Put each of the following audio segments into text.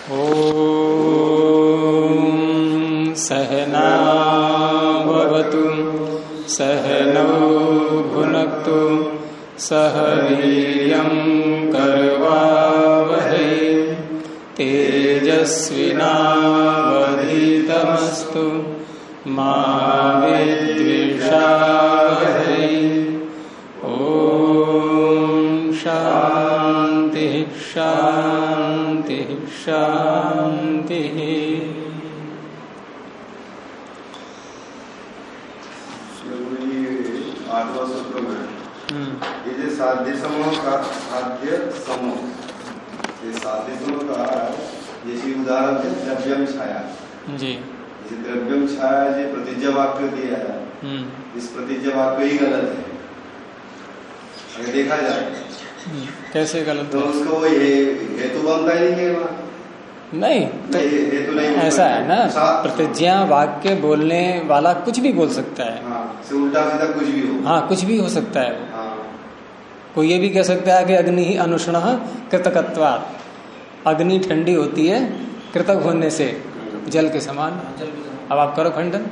ॐ सहना भवतु सहनौ भुनक्तु सह वीर्यं करवावहै तेजस्विनावधीतमस्तु मा विद्विषावहै। ॐ शान्ति शान्ति शान्ति। आठवां सूत्र में ये जो साध्य समूह का साध्य समूह, ये साध्य समूह का जैसे उदाहरण है द्रव्यम छाया जी। जैसे द्रव्यम छाया जो प्रतिज्ञा वाक्य दिया है, इस प्रतिज्ञा वाक्य ही गलत है अगर देखा जाए। कैसे गलत तो उसको वो हेतु बनता ही नहीं है वहाँ। नहीं तो हेतु नहीं ऐसा है ना, प्रतिज्ञा वाक्य बोलने वाला कुछ भी बोल सकता है। हाँ, से उल्टा सीधा कुछ भी हो। हाँ, कुछ भी हो सकता है। हाँ। कोई ये भी कह सकता है कि अग्नि ही अनुष्णः कृतकत्वात्, अग्नि ठंडी होती है कृतक होने से जल के समान। अब आप करो खंडन।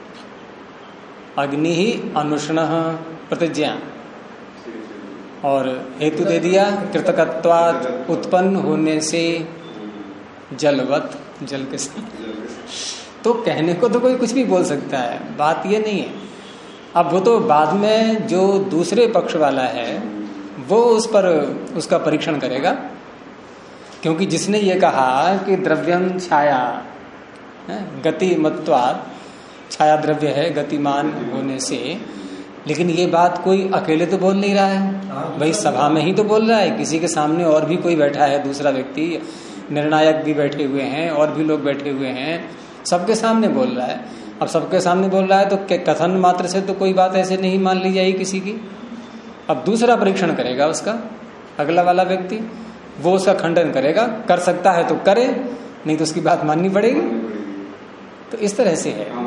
अग्नि ही अनुष्णः प्रतिज्ञा और हेतु दे दिया कृतकत्वात्, उत्पन्न होने से जलवत, जल के साथ। तो कहने को तो कोई कुछ भी बोल सकता है, बात ये नहीं है। अब वो तो बाद में जो दूसरे पक्ष वाला है वो उस पर उसका परीक्षण करेगा, क्योंकि जिसने ये कहा कि द्रव्यम छाया गतिमत्वात्, छाया द्रव्य है गतिमान होने से, लेकिन ये बात कोई अकेले तो बोल नहीं रहा है भाई, सभा में ही तो बोल रहा है। किसी के सामने और भी कोई बैठा है, दूसरा व्यक्ति, निर्णायक भी बैठे हुए हैं और भी लोग बैठे हुए हैं, सबके सामने बोल रहा है। अब सबके सामने बोल रहा है तो कथन मात्र से तो कोई बात ऐसे नहीं मान ली जाएगी किसी की। अब दूसरा परीक्षण करेगा उसका, अगला वाला व्यक्ति, वो उसका खंडन करेगा। कर सकता है तो करे, नहीं तो उसकी बात माननी पड़ेगी। तो इस तरह से है।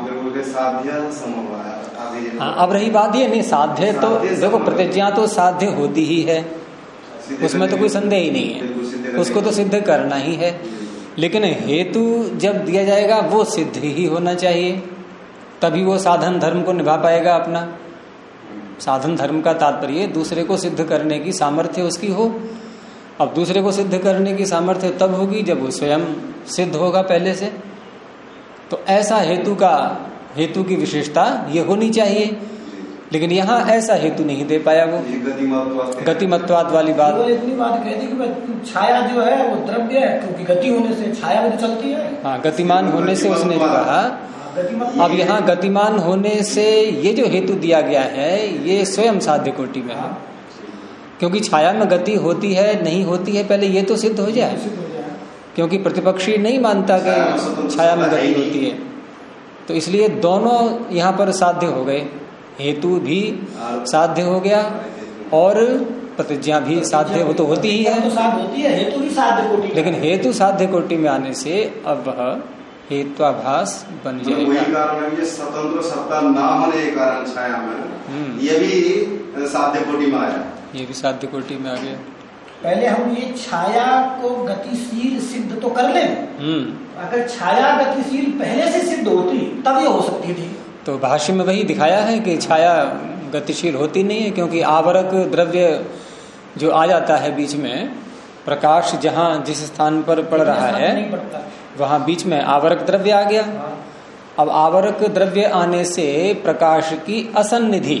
हाँ, अब रही बात ये नहीं, साध्य तो देखो प्रतिज्ञा तो साध्य होती ही है, उसमें तो कोई संदेह ही नहीं है, उसको तो सिद्ध करना ही है। लेकिन हेतु जब दिया जाएगा वो सिद्ध ही होना चाहिए, तभी वो साधन धर्म को निभा पाएगा अपना। साधन धर्म का तात्पर्य दूसरे को सिद्ध करने की सामर्थ्य उसकी हो। अब दूसरे को सिद्ध करने की सामर्थ्य तब होगी जब वो स्वयं सिद्ध होगा पहले से। तो ऐसा हेतु की विशेषता ये होनी चाहिए, लेकिन यहाँ ऐसा हेतु नहीं दे पाया वो, गतिमत्वाद वाली बात। वो इतनी बात कह दी कि छाया जो है वो द्रव्य है, क्योंकि गति होने से छाया भी चलती है। हाँ, गतिमान होने से उसने कहा। अब यहाँ गतिमान होने से ये जो हेतु दिया गया है ये स्वयं साध्य कोटि में है, क्योंकि छाया में गति होती है नहीं होती है पहले ये तो सिद्ध हो जाए, क्योंकि प्रतिपक्षी नहीं मानता कि छाया में गति होती है। तो इसलिए दोनों यहाँ पर साध्य हो गए, हेतु भी साध्य हो गया और प्रतिज्ञा भी साध्य हो तो होती ही है, हेतु भी साध्य कोटि, लेकिन हेतु साध्य कोटि में आने से अब वह हेत्वाभास बन जाएगा। वही कारण है, ये स्वतंत्र सत्ता ना होने के कारण छाया में ये भी साध्य कोटि में आया, ये भी साध्य कोटि में आ गया। पहले हम ये छाया को गतिशील सिद्ध तो कर लें, अगर छाया गतिशील पहले से सिद्ध होती तब ये हो सकती थी। तो भाष्य में वही दिखाया है कि छाया गतिशील होती नहीं है, क्योंकि आवरक द्रव्य जो आ जाता है बीच में, प्रकाश जहाँ जिस स्थान पर पड़ रहा है वहां बीच में आवरक द्रव्य आ गया। अब आवरक द्रव्य आने से प्रकाश की असन्निधि,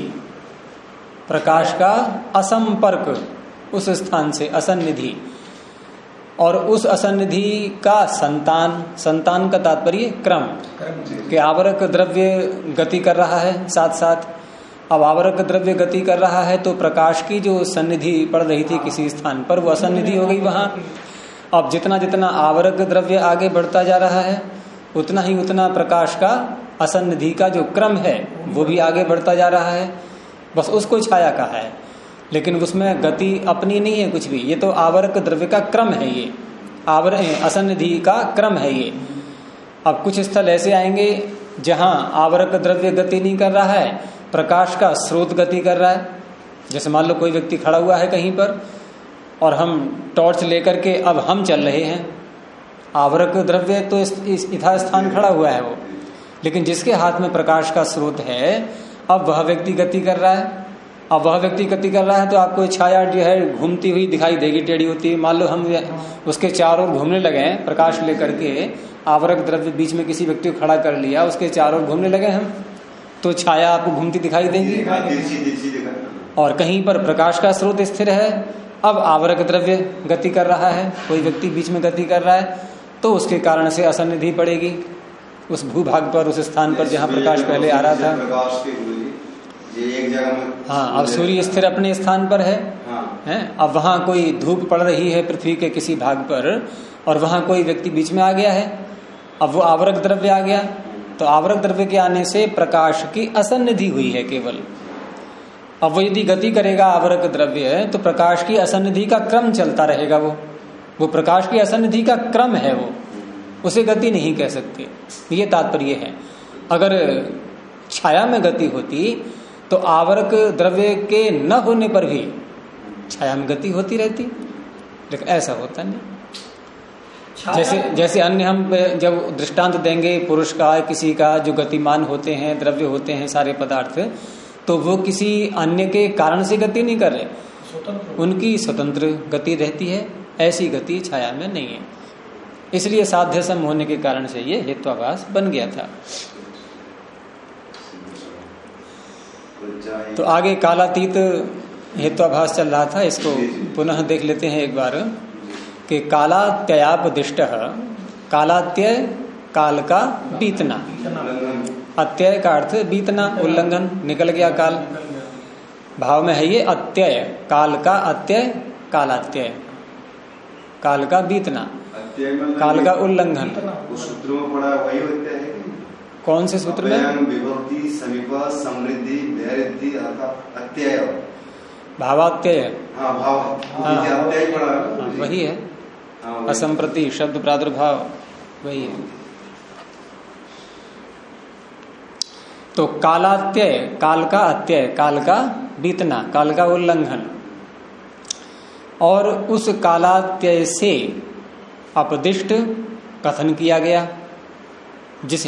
प्रकाश का असंपर्क उस स्थान से असन्निधि, और उस असन्निधि का संतान का तात्पर्य क्रम, कि आवरक द्रव्य गति कर रहा है साथ साथ। अब आवरक द्रव्य गति कर रहा है तो प्रकाश की जो सन्निधि पड़ रही थी किसी स्थान पर वो असन्निधि हो गई वहां। अब जितना जितना आवरक द्रव्य आगे बढ़ता जा रहा है उतना ही उतना प्रकाश का असन्निधि का जो क्रम है वो भी आगे बढ़ता जा रहा है, बस उसको छाया कहा है। लेकिन उसमें गति अपनी नहीं है कुछ भी, ये तो आवरक द्रव्य का क्रम है, ये असन्निधि का क्रम है ये। अब कुछ स्थल ऐसे आएंगे जहां आवरक द्रव्य गति नहीं कर रहा है, प्रकाश का स्रोत गति कर रहा है। जैसे मान लो कोई व्यक्ति खड़ा हुआ है कहीं पर और हम टॉर्च लेकर के अब हम चल रहे हैं, आवरक द्रव्य तो इस यथास्थान खड़ा हुआ है वो, लेकिन जिसके हाथ में प्रकाश का स्रोत है, अब वह व्यक्ति गति कर रहा है। अब वह व्यक्ति गति कर रहा है तो आपको छाया जो है घूमती हुई दिखाई देगी, टेढ़ी होती है। मान लो हम उसके चारों ओर घूमने लगे हैं, प्रकाश लेकर के आवरक द्रव्य बीच में किसी व्यक्ति को खड़ा कर लिया, उसके चारों ओर घूमने लगे हम, तो छाया आपको घूमती दिखाई देगी। और कहीं पर प्रकाश का स्रोत स्थिर है, अब आवरक द्रव्य गति कर रहा है, कोई व्यक्ति बीच में गति कर रहा है, तो उसके कारण से असन्निधि पड़ेगी उस भूभाग पर, उस स्थान पर जहाँ प्रकाश पहले आ रहा था। एक जगह में हाँ, अब सूर्य स्थिर अपने स्थान पर है, हैं? अब वहां कोई धूप पड़ रही है पृथ्वी के किसी भाग पर, और वहां कोई व्यक्ति बीच में आ गया है, अब वो आवरक द्रव्य आ गया, तो आवरक द्रव्य के आने से प्रकाश की असन्निधि हुई है केवल। अब वो यदि गति करेगा आवरक द्रव्य, तो प्रकाश की असन्निधि का क्रम चलता रहेगा। वो प्रकाश की असन्निधि का क्रम है, वो उसे गति नहीं कह सकते, ये तात्पर्य है। अगर छाया में गति होती तो आवरक द्रव्य के न होने पर भी छाया में गति होती रहती, लेकिन ऐसा होता नहीं। जैसे अन्य हम जब दृष्टांत देंगे पुरुष का, किसी का, जो गतिमान होते हैं, द्रव्य होते हैं सारे पदार्थ, तो वो किसी अन्य के कारण से गति नहीं कर रहे, उनकी स्वतंत्र गति रहती है। ऐसी गति छाया में नहीं है, इसलिए साध्य सम होने के कारण से ये हेत्वाभास बन गया था। तो आगे कालातीत हेत्वाभास चल रहा था, इसको पुनः देख लेते हैं एक बार कि कालात्ययापदिष्ट, कालात्यय काल का बीतना, अत्यय का अर्थ बीतना, उल्लंघन, निकल गया काल। भाव में है ये अत्यय, काल का अत्यय, कालात्यय, काल का बीतना, काल का उल्लंघन। सूत्र में पड़ा वही होता है। कौन से सूत्र में? विभक्ति, समीप, समृद्धि, वैरिद्धि, अत्यय, भावात्यय। हाँ, भाव, अत्यय पड़ा, वही है। असंप्रति शब्द प्रादुर्भाव वही है। तो कालात्यय, काल का अत्यय, काल का बीतना, काल का उल्लंघन, और उस कालात्यय से अपदिष्ट कथन किया गया जिस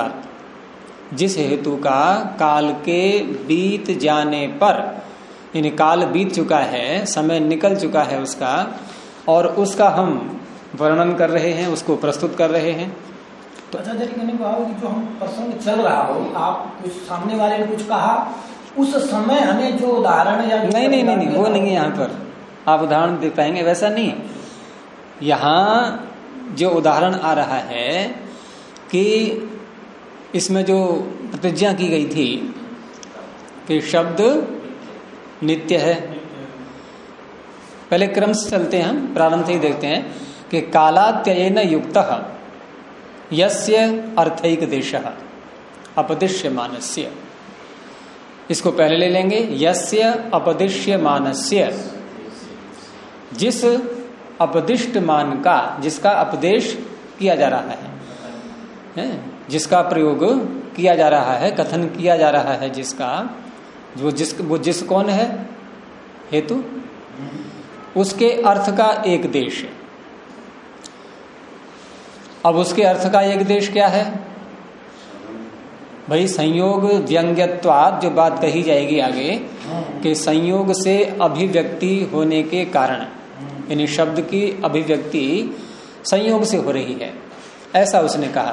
हेतु का काल के बीत जाने पर, यानी काल बीत चुका है, समय निकल चुका है उसका, और उसका हम वर्णन कर रहे हैं, उसको प्रस्तुत कर रहे हैं। तो अच्छा कहने को आओ कि जो हम प्रसंग चल रहा हो, आप कुछ सामने वाले ने कुछ कहा, उस समय हमें जो उदाहरण या नहीं, वो नहीं है। यहाँ पर आप उदाहरण दे पाएंगे, वैसा नहीं। यहाँ जो उदाहरण आ रहा है कि इसमें जो प्रतिज्ञा की गई थी कि शब्द नित्य है, पहले क्रम से चलते हैं, हम प्रारंभ से ही देखते हैं कि कालात्ययेन युक्तः यस्य अर्थैक देशः अपदिश्यमानस्य, इसको पहले ले लेंगे। यस्य अपदिश्यमानस्य, जिस अपदिष्ट मान का, जिसका उपदेश किया जा रहा है, जिसका प्रयोग किया जा रहा है, कथन किया जा रहा है, जिसका वो जिस कौन है? हेतु। उसके अर्थ का एक देश। अब उसके अर्थ का एक देश क्या है भाई? संयोग व्यंग्यत्वात्, जो बात कही जाएगी आगे कि संयोग से अभिव्यक्ति होने के कारण, यानी शब्द की अभिव्यक्ति संयोग से हो रही है, ऐसा उसने कहा।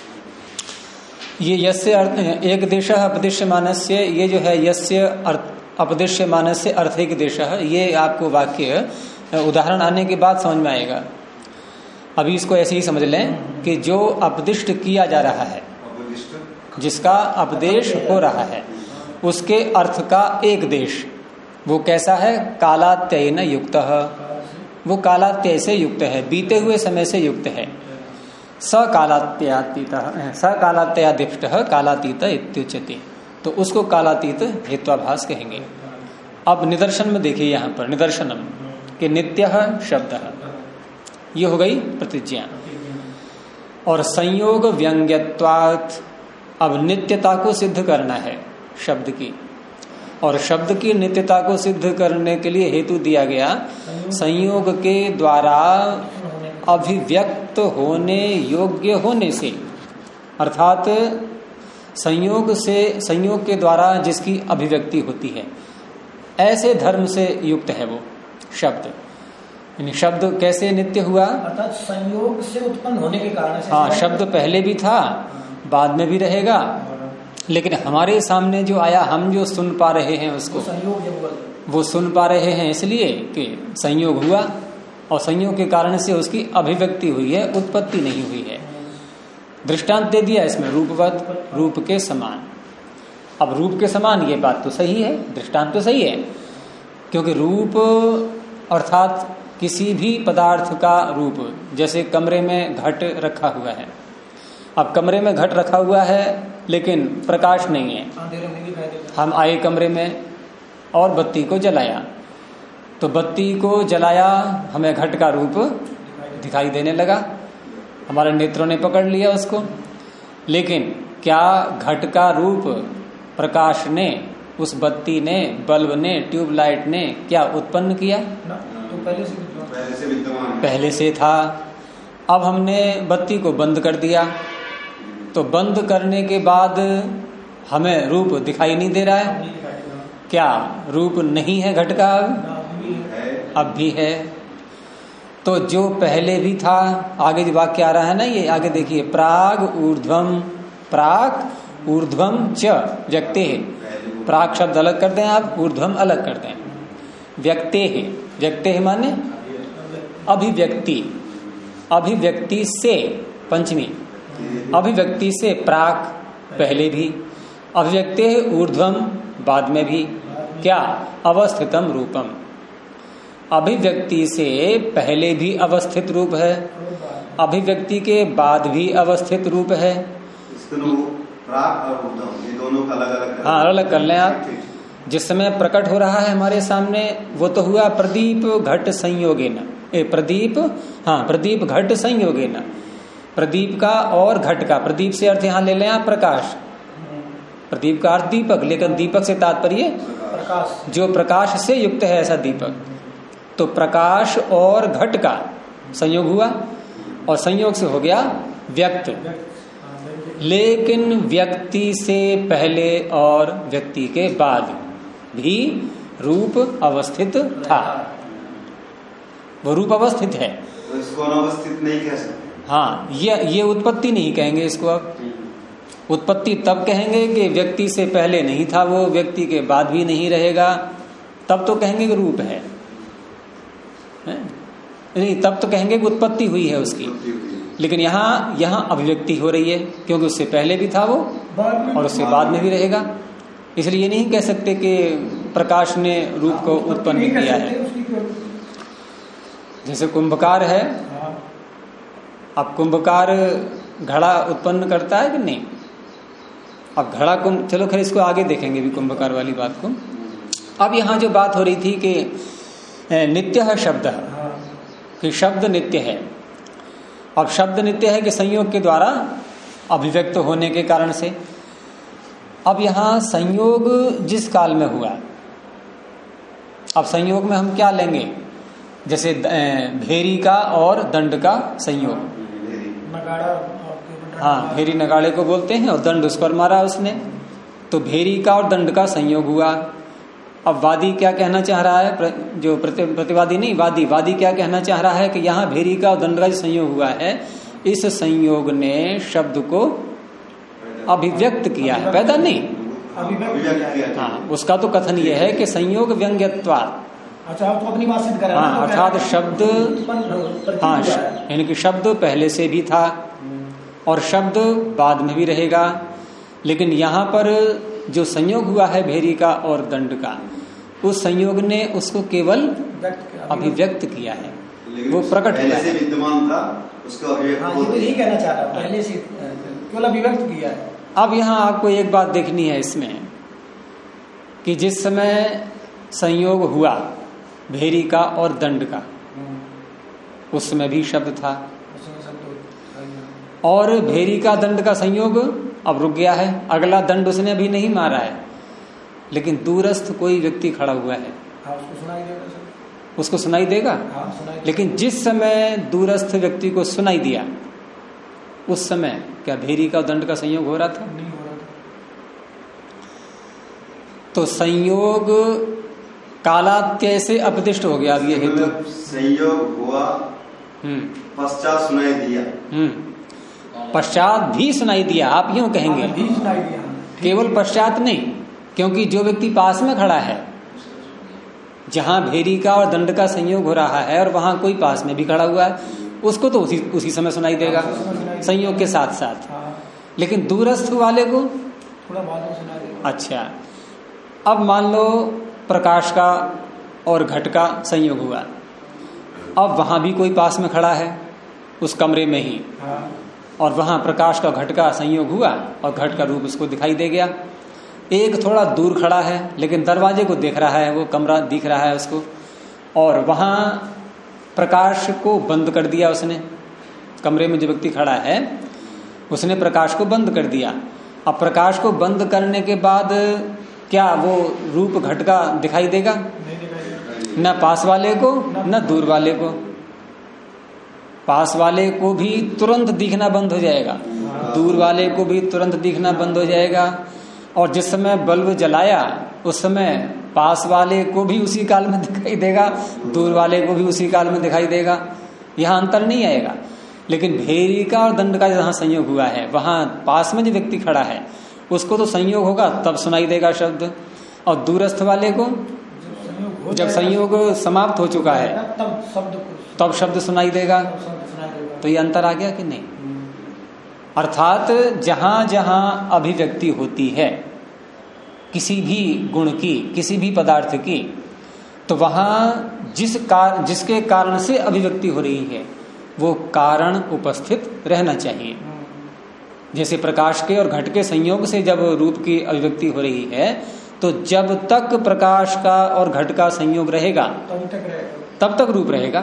ये यस्य एक देश अपदिश्यमानस्य, ये जो है यस्य अपदिश्यमानस्य अर्थैक देशः, ये आपको वाक्य उदाहरण आने के बाद समझ में आएगा। अभी इसको ऐसे ही समझ लें कि जो अपदिष्ट किया जा रहा है, जिसका उपदेश हो रहा है, उसके अर्थ का एक देश, वो कैसा है? कालात्ययेन युक्तः, वो कालात्यय से युक्त है, बीते हुए समय से युक्त है। सकालात्ययादिष्टः कालातीत इत्युच्यते, तो उसको कालातीत हेत्वाभास कहेंगे। अब निदर्शन में देखिए, यहाँ पर निदर्शनम कि नित्यः शब्दः, ये हो गई प्रतिज्ञा। और संयोग व्यंग्यत्वात्, अब नित्यता को सिद्ध करना है शब्द की, और शब्द की नित्यता को सिद्ध करने के लिए हेतु दिया गया संयोग के द्वारा अभिव्यक्त होने योग्य होने से, अर्थात संयोग के द्वारा जिसकी अभिव्यक्ति होती है, ऐसे धर्म से युक्त है वो शब्द। यानी शब्द कैसे नित्य हुआ? अर्थात संयोग से उत्पन्न होने के कारण से। हाँ, शब्द पहले भी था, बाद में भी रहेगा, लेकिन हमारे सामने जो आया, हम जो सुन पा रहे हैं उसको वो सुन पा रहे हैं इसलिए कि संयोग हुआ, और संयोग के कारण से उसकी अभिव्यक्ति हुई है, उत्पत्ति नहीं हुई है। दृष्टांत दे दिया इसमें रूपवत, रूप के समान। अब रूप के समान ये बात तो सही है, दृष्टांत तो सही है, क्योंकि रूप अर्थात किसी भी पदार्थ का रूप, जैसे कमरे में घट रखा हुआ है। अब कमरे में घट रखा हुआ है लेकिन प्रकाश नहीं है। हम आए कमरे में और बत्ती को जलाया, तो बत्ती को जलाया, हमें घट का रूप दिखाई देने लगा, हमारे नेत्रों ने पकड़ लिया उसको। लेकिन क्या घट का रूप प्रकाश ने, उस बत्ती ने, बल्ब ने, ट्यूबलाइट ने क्या उत्पन्न किया? तो पहले से था। अब हमने बत्ती को बंद कर दिया, तो बंद करने के बाद हमें रूप दिखाई नहीं दे रहा है। क्या रूप नहीं है घट का? अब भी है। तो जो पहले भी था, आगे जो वाक्य आ रहा है ना, ये आगे देखिए, प्राग ऊर्ध्वम च व्यक्ते है। प्राग शब्द अलग कर दें आप, ऊर्ध्वम अलग कर दें। व्यक्ते है माने अभिव्यक्ति, अभिव्यक्ति से, पंचमी, अभिव्यक्ति से प्राक पहले भी, अभिव्यक्ति ऊर्ध्वम बाद में भी। क्या? अवस्थितम रूपम, अभिव्यक्ति से पहले भी अवस्थित रूप है, अभिव्यक्ति के बाद भी अवस्थित रूप है। प्राक और ऊर्ध्वम ये दोनों का अलग-अलग, हाँ अलग कर लें आप। जिस समय प्रकट हो रहा है हमारे सामने, वो तो हुआ प्रदीप घट संयोगेन, प्रदीप घट संयोगेन, प्रदीप का और घट का। प्रदीप से अर्थ यहाँ ले लें आप प्रकाश, प्रदीप का अर्थ दीपक, लेकिन दीपक से तात्पर्य प्रकाश, जो प्रकाश से युक्त है ऐसा दीपक। तो प्रकाश और घट का संयोग हुआ, और संयोग से हो गया व्यक्त। लेकिन व्यक्ति से पहले और व्यक्ति के बाद भी रूप अवस्थित था, वो रूप अवस्थित है, तो इसको अनवस्थित नहीं कह सकते। हाँ, ये उत्पत्ति नहीं कहेंगे इसको। अब उत्पत्ति तब कहेंगे कि व्यक्ति से पहले नहीं था वो, व्यक्ति के बाद भी नहीं रहेगा, तब तो कहेंगे कि रूप है, नहीं तब तो कहेंगे कि उत्पत्ति हुई है उसकी। लेकिन यहाँ अभिव्यक्ति हो रही है, क्योंकि उससे पहले भी था वो और उससे बाद में भी रहेगा। इसलिए ये नहीं कह सकते कि प्रकाश ने रूप को उत्पन्न किया है। जैसे कुंभकार है, अब कुंभकार घड़ा उत्पन्न करता है कि नहीं? अब घड़ा चलो खैर इसको आगे देखेंगे भी, कुंभकार वाली बात को। अब यहाँ जो बात हो रही थी कि नित्य है शब्द, कि शब्द नित्य है। अब शब्द नित्य है कि संयोग के द्वारा अभिव्यक्त होने के कारण से। अब यहाँ संयोग जिस काल में हुआ, अब संयोग में हम क्या लेंगे? जैसे भेरी का और दंड का संयोग। हाँ, भेरी नगाड़े को बोलते हैं और दंड उस पर मारा उसने, तो भेरी का और दंड का संयोग हुआ। अब वादी क्या कहना चाह रहा है? जो प्रतिवादी नहीं, वादी क्या कहना चाह रहा है कि यहाँ भेरी का और दंड का जो संयोग हुआ है, इस संयोग ने शब्द को अभिव्यक्त किया है, पैदा नहीं। हाँ, उसका तो कथन यह है कि संयोग व्यंग्यत्वात्। अच्छा, आप तो अपनी बात सिद्ध कर रहे हैं। हाँ, अर्थात शब्द, हाँ यानी कि शब्द पहले से भी था और शब्द बाद में भी रहेगा। लेकिन यहाँ पर जो संयोग हुआ है भेरी का और दंड का, उस संयोग ने उसको केवल अभिव्यक्त किया है, वो प्रकट हुआ है। विद्यमान था उसको अभिव्यक्त, यही कहना चाह रहा हूं, पहले से केवल अभिव्यक्त किया है। अब यहाँ आपको एक बात देखनी है इसमें कि जिस समय संयोग हुआ भेरी का और दंड का, उस समय भी शब्द था, और भेरी का दंड का संयोग अब रुक गया है। अगला दंड उसने अभी नहीं मारा है, लेकिन दूरस्थ कोई व्यक्ति खड़ा हुआ है, उसको सुनाई देगा। लेकिन जिस समय दूरस्थ व्यक्ति को सुनाई दिया उस समय क्या भेरी का दंड का संयोग हो रहा था? नहीं हो रहा था। तो संयोग कालात्यय से अपदिष्ट हो गया। अब ये हेतु संयोग हुआ, पश्चात सुनाई दिया, पश्चात भी सुनाई दिया, आप यूं कहेंगे, भी सुनाई दिया, केवल पश्चात नहीं, क्योंकि जो व्यक्ति पास में खड़ा है, जहां भेरी का और दंड का संयोग हो रहा है और वहां कोई पास में भी खड़ा हुआ है, उसको तो उसी समय सुनाई देगा संयोग के साथ साथ। लेकिन दूरस्थ वाले को थोड़ा बाद में सुनाई देगा। अच्छा, अब मान लो प्रकाश का और घट का संयोग हुआ, अब वहां भी कोई पास में खड़ा है उस कमरे में ही, और वहां प्रकाश का घट का संयोग हुआ और घट का रूप उसको दिखाई दे गया। एक थोड़ा दूर खड़ा है लेकिन दरवाजे को देख रहा है, वो कमरा दिख रहा है उसको, और वहां प्रकाश को बंद कर दिया उसने। कमरे में जो व्यक्ति खड़ा है उसने प्रकाश को बंद कर दिया। अब प्रकाश को बंद करने के बाद क्या वो रूप घट का दिखाई देगा? न पास वाले को न दूर वाले को। पास वाले को भी तुरंत दिखना बंद हो जाएगा, दूर वाले को भी तुरंत दिखना बंद हो जाएगा। और जिस समय बल्ब जलाया उस समय पास वाले को भी उसी काल में दिखाई देगा, दूर वाले को भी उसी काल में दिखाई देगा। यहाँ अंतर नहीं आएगा। लेकिन भेरी का और दंड का जहाँ संयोग हुआ है वहां पास में जो व्यक्ति खड़ा है उसको तो संयोग होगा तब सुनाई देगा शब्द, और दूरस्थ वाले को जब संयोग समाप्त हो चुका है तब शब्द सुनाई देगा। तो ये अंतर आ गया कि नहीं? अर्थात जहां जहां अभिव्यक्ति होती है किसी भी गुण की, किसी भी पदार्थ की, तो वहां जिसके कारण से अभिव्यक्ति हो रही है वो कारण उपस्थित रहना चाहिए। जैसे प्रकाश के और घट के संयोग से जब रूप की अभिव्यक्ति हो रही है तो जब तक प्रकाश का और घट का संयोग रहेगा तब तक रूप रहेगा,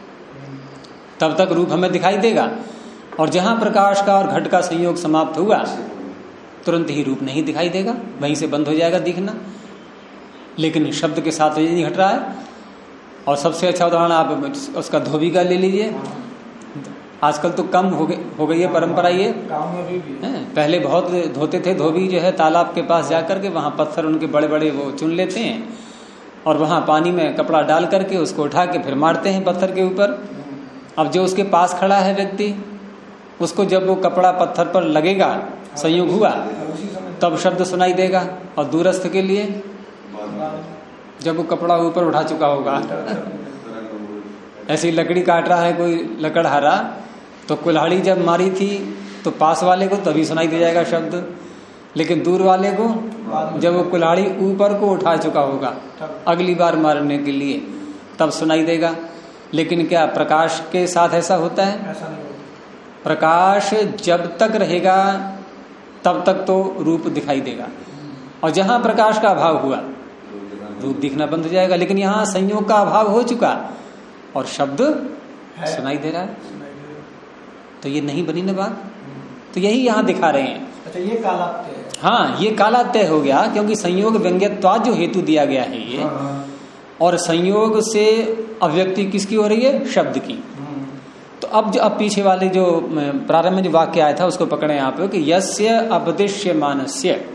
तब तक रूप हमें दिखाई देगा। और जहां प्रकाश का और घट का संयोग समाप्त हुआ तुरंत ही रूप नहीं दिखाई देगा, वहीं से बंद हो जाएगा दिखना। लेकिन शब्द के साथ ये नहीं घट रहा है। और सबसे अच्छा उदाहरण आप उसका धोबी का ले लीजिए। आजकल तो कम हो गई है परंपरा ये, पहले बहुत धोते थे धोबी जो है तालाब के पास जाकर के, वहां पत्थर उनके बड़े बड़े वो चुन लेते हैं और वहां पानी में कपड़ा डाल करके उसको उठा के फिर मारते हैं पत्थर के ऊपर। अब जो उसके पास खड़ा है व्यक्ति, उसको जब वो कपड़ा पत्थर पर लगेगा, संयोग हुआ, तब शब्द सुनाई देगा। और दूरस्थ के लिए जब वो कपड़ा ऊपर उठा चुका होगा, ऐसी लकड़ी काट रहा है कोई लकड़हारा, तो कुल्हाड़ी जब मारी थी तो पास वाले को तभी सुनाई दे जाएगा शब्द, लेकिन दूर वाले को जब वो कुल्हाड़ी ऊपर को उठा चुका होगा अगली बार मारने के लिए तब सुनाई देगा। लेकिन क्या प्रकाश के साथ ऐसा होता है? ऐसा नहीं होता। प्रकाश जब तक रहेगा तब तक तो रूप दिखाई देगा, और जहां प्रकाश का अभाव हुआ रूप दिखना बंद हो जाएगा। लेकिन यहाँ संयोग का अभाव हो चुका और शब्द सुनाई दे रहा है, तो ये नहीं बनी ना बात। तो यही यहाँ दिखा रहे हैं। अच्छा, ये कालात्यय है। हाँ, ये कालात्यय हो गया क्योंकि संयोग व्यंग्यत्वाद जो हेतु दिया गया है ये, और संयोग से अभिव्यक्ति किसकी हो रही है? शब्द की। तो अब पीछे वाले जो प्रारंभ में जो वाक्य आया था उसको पकड़े आप कि यस्य अपदिश्य मानस्य,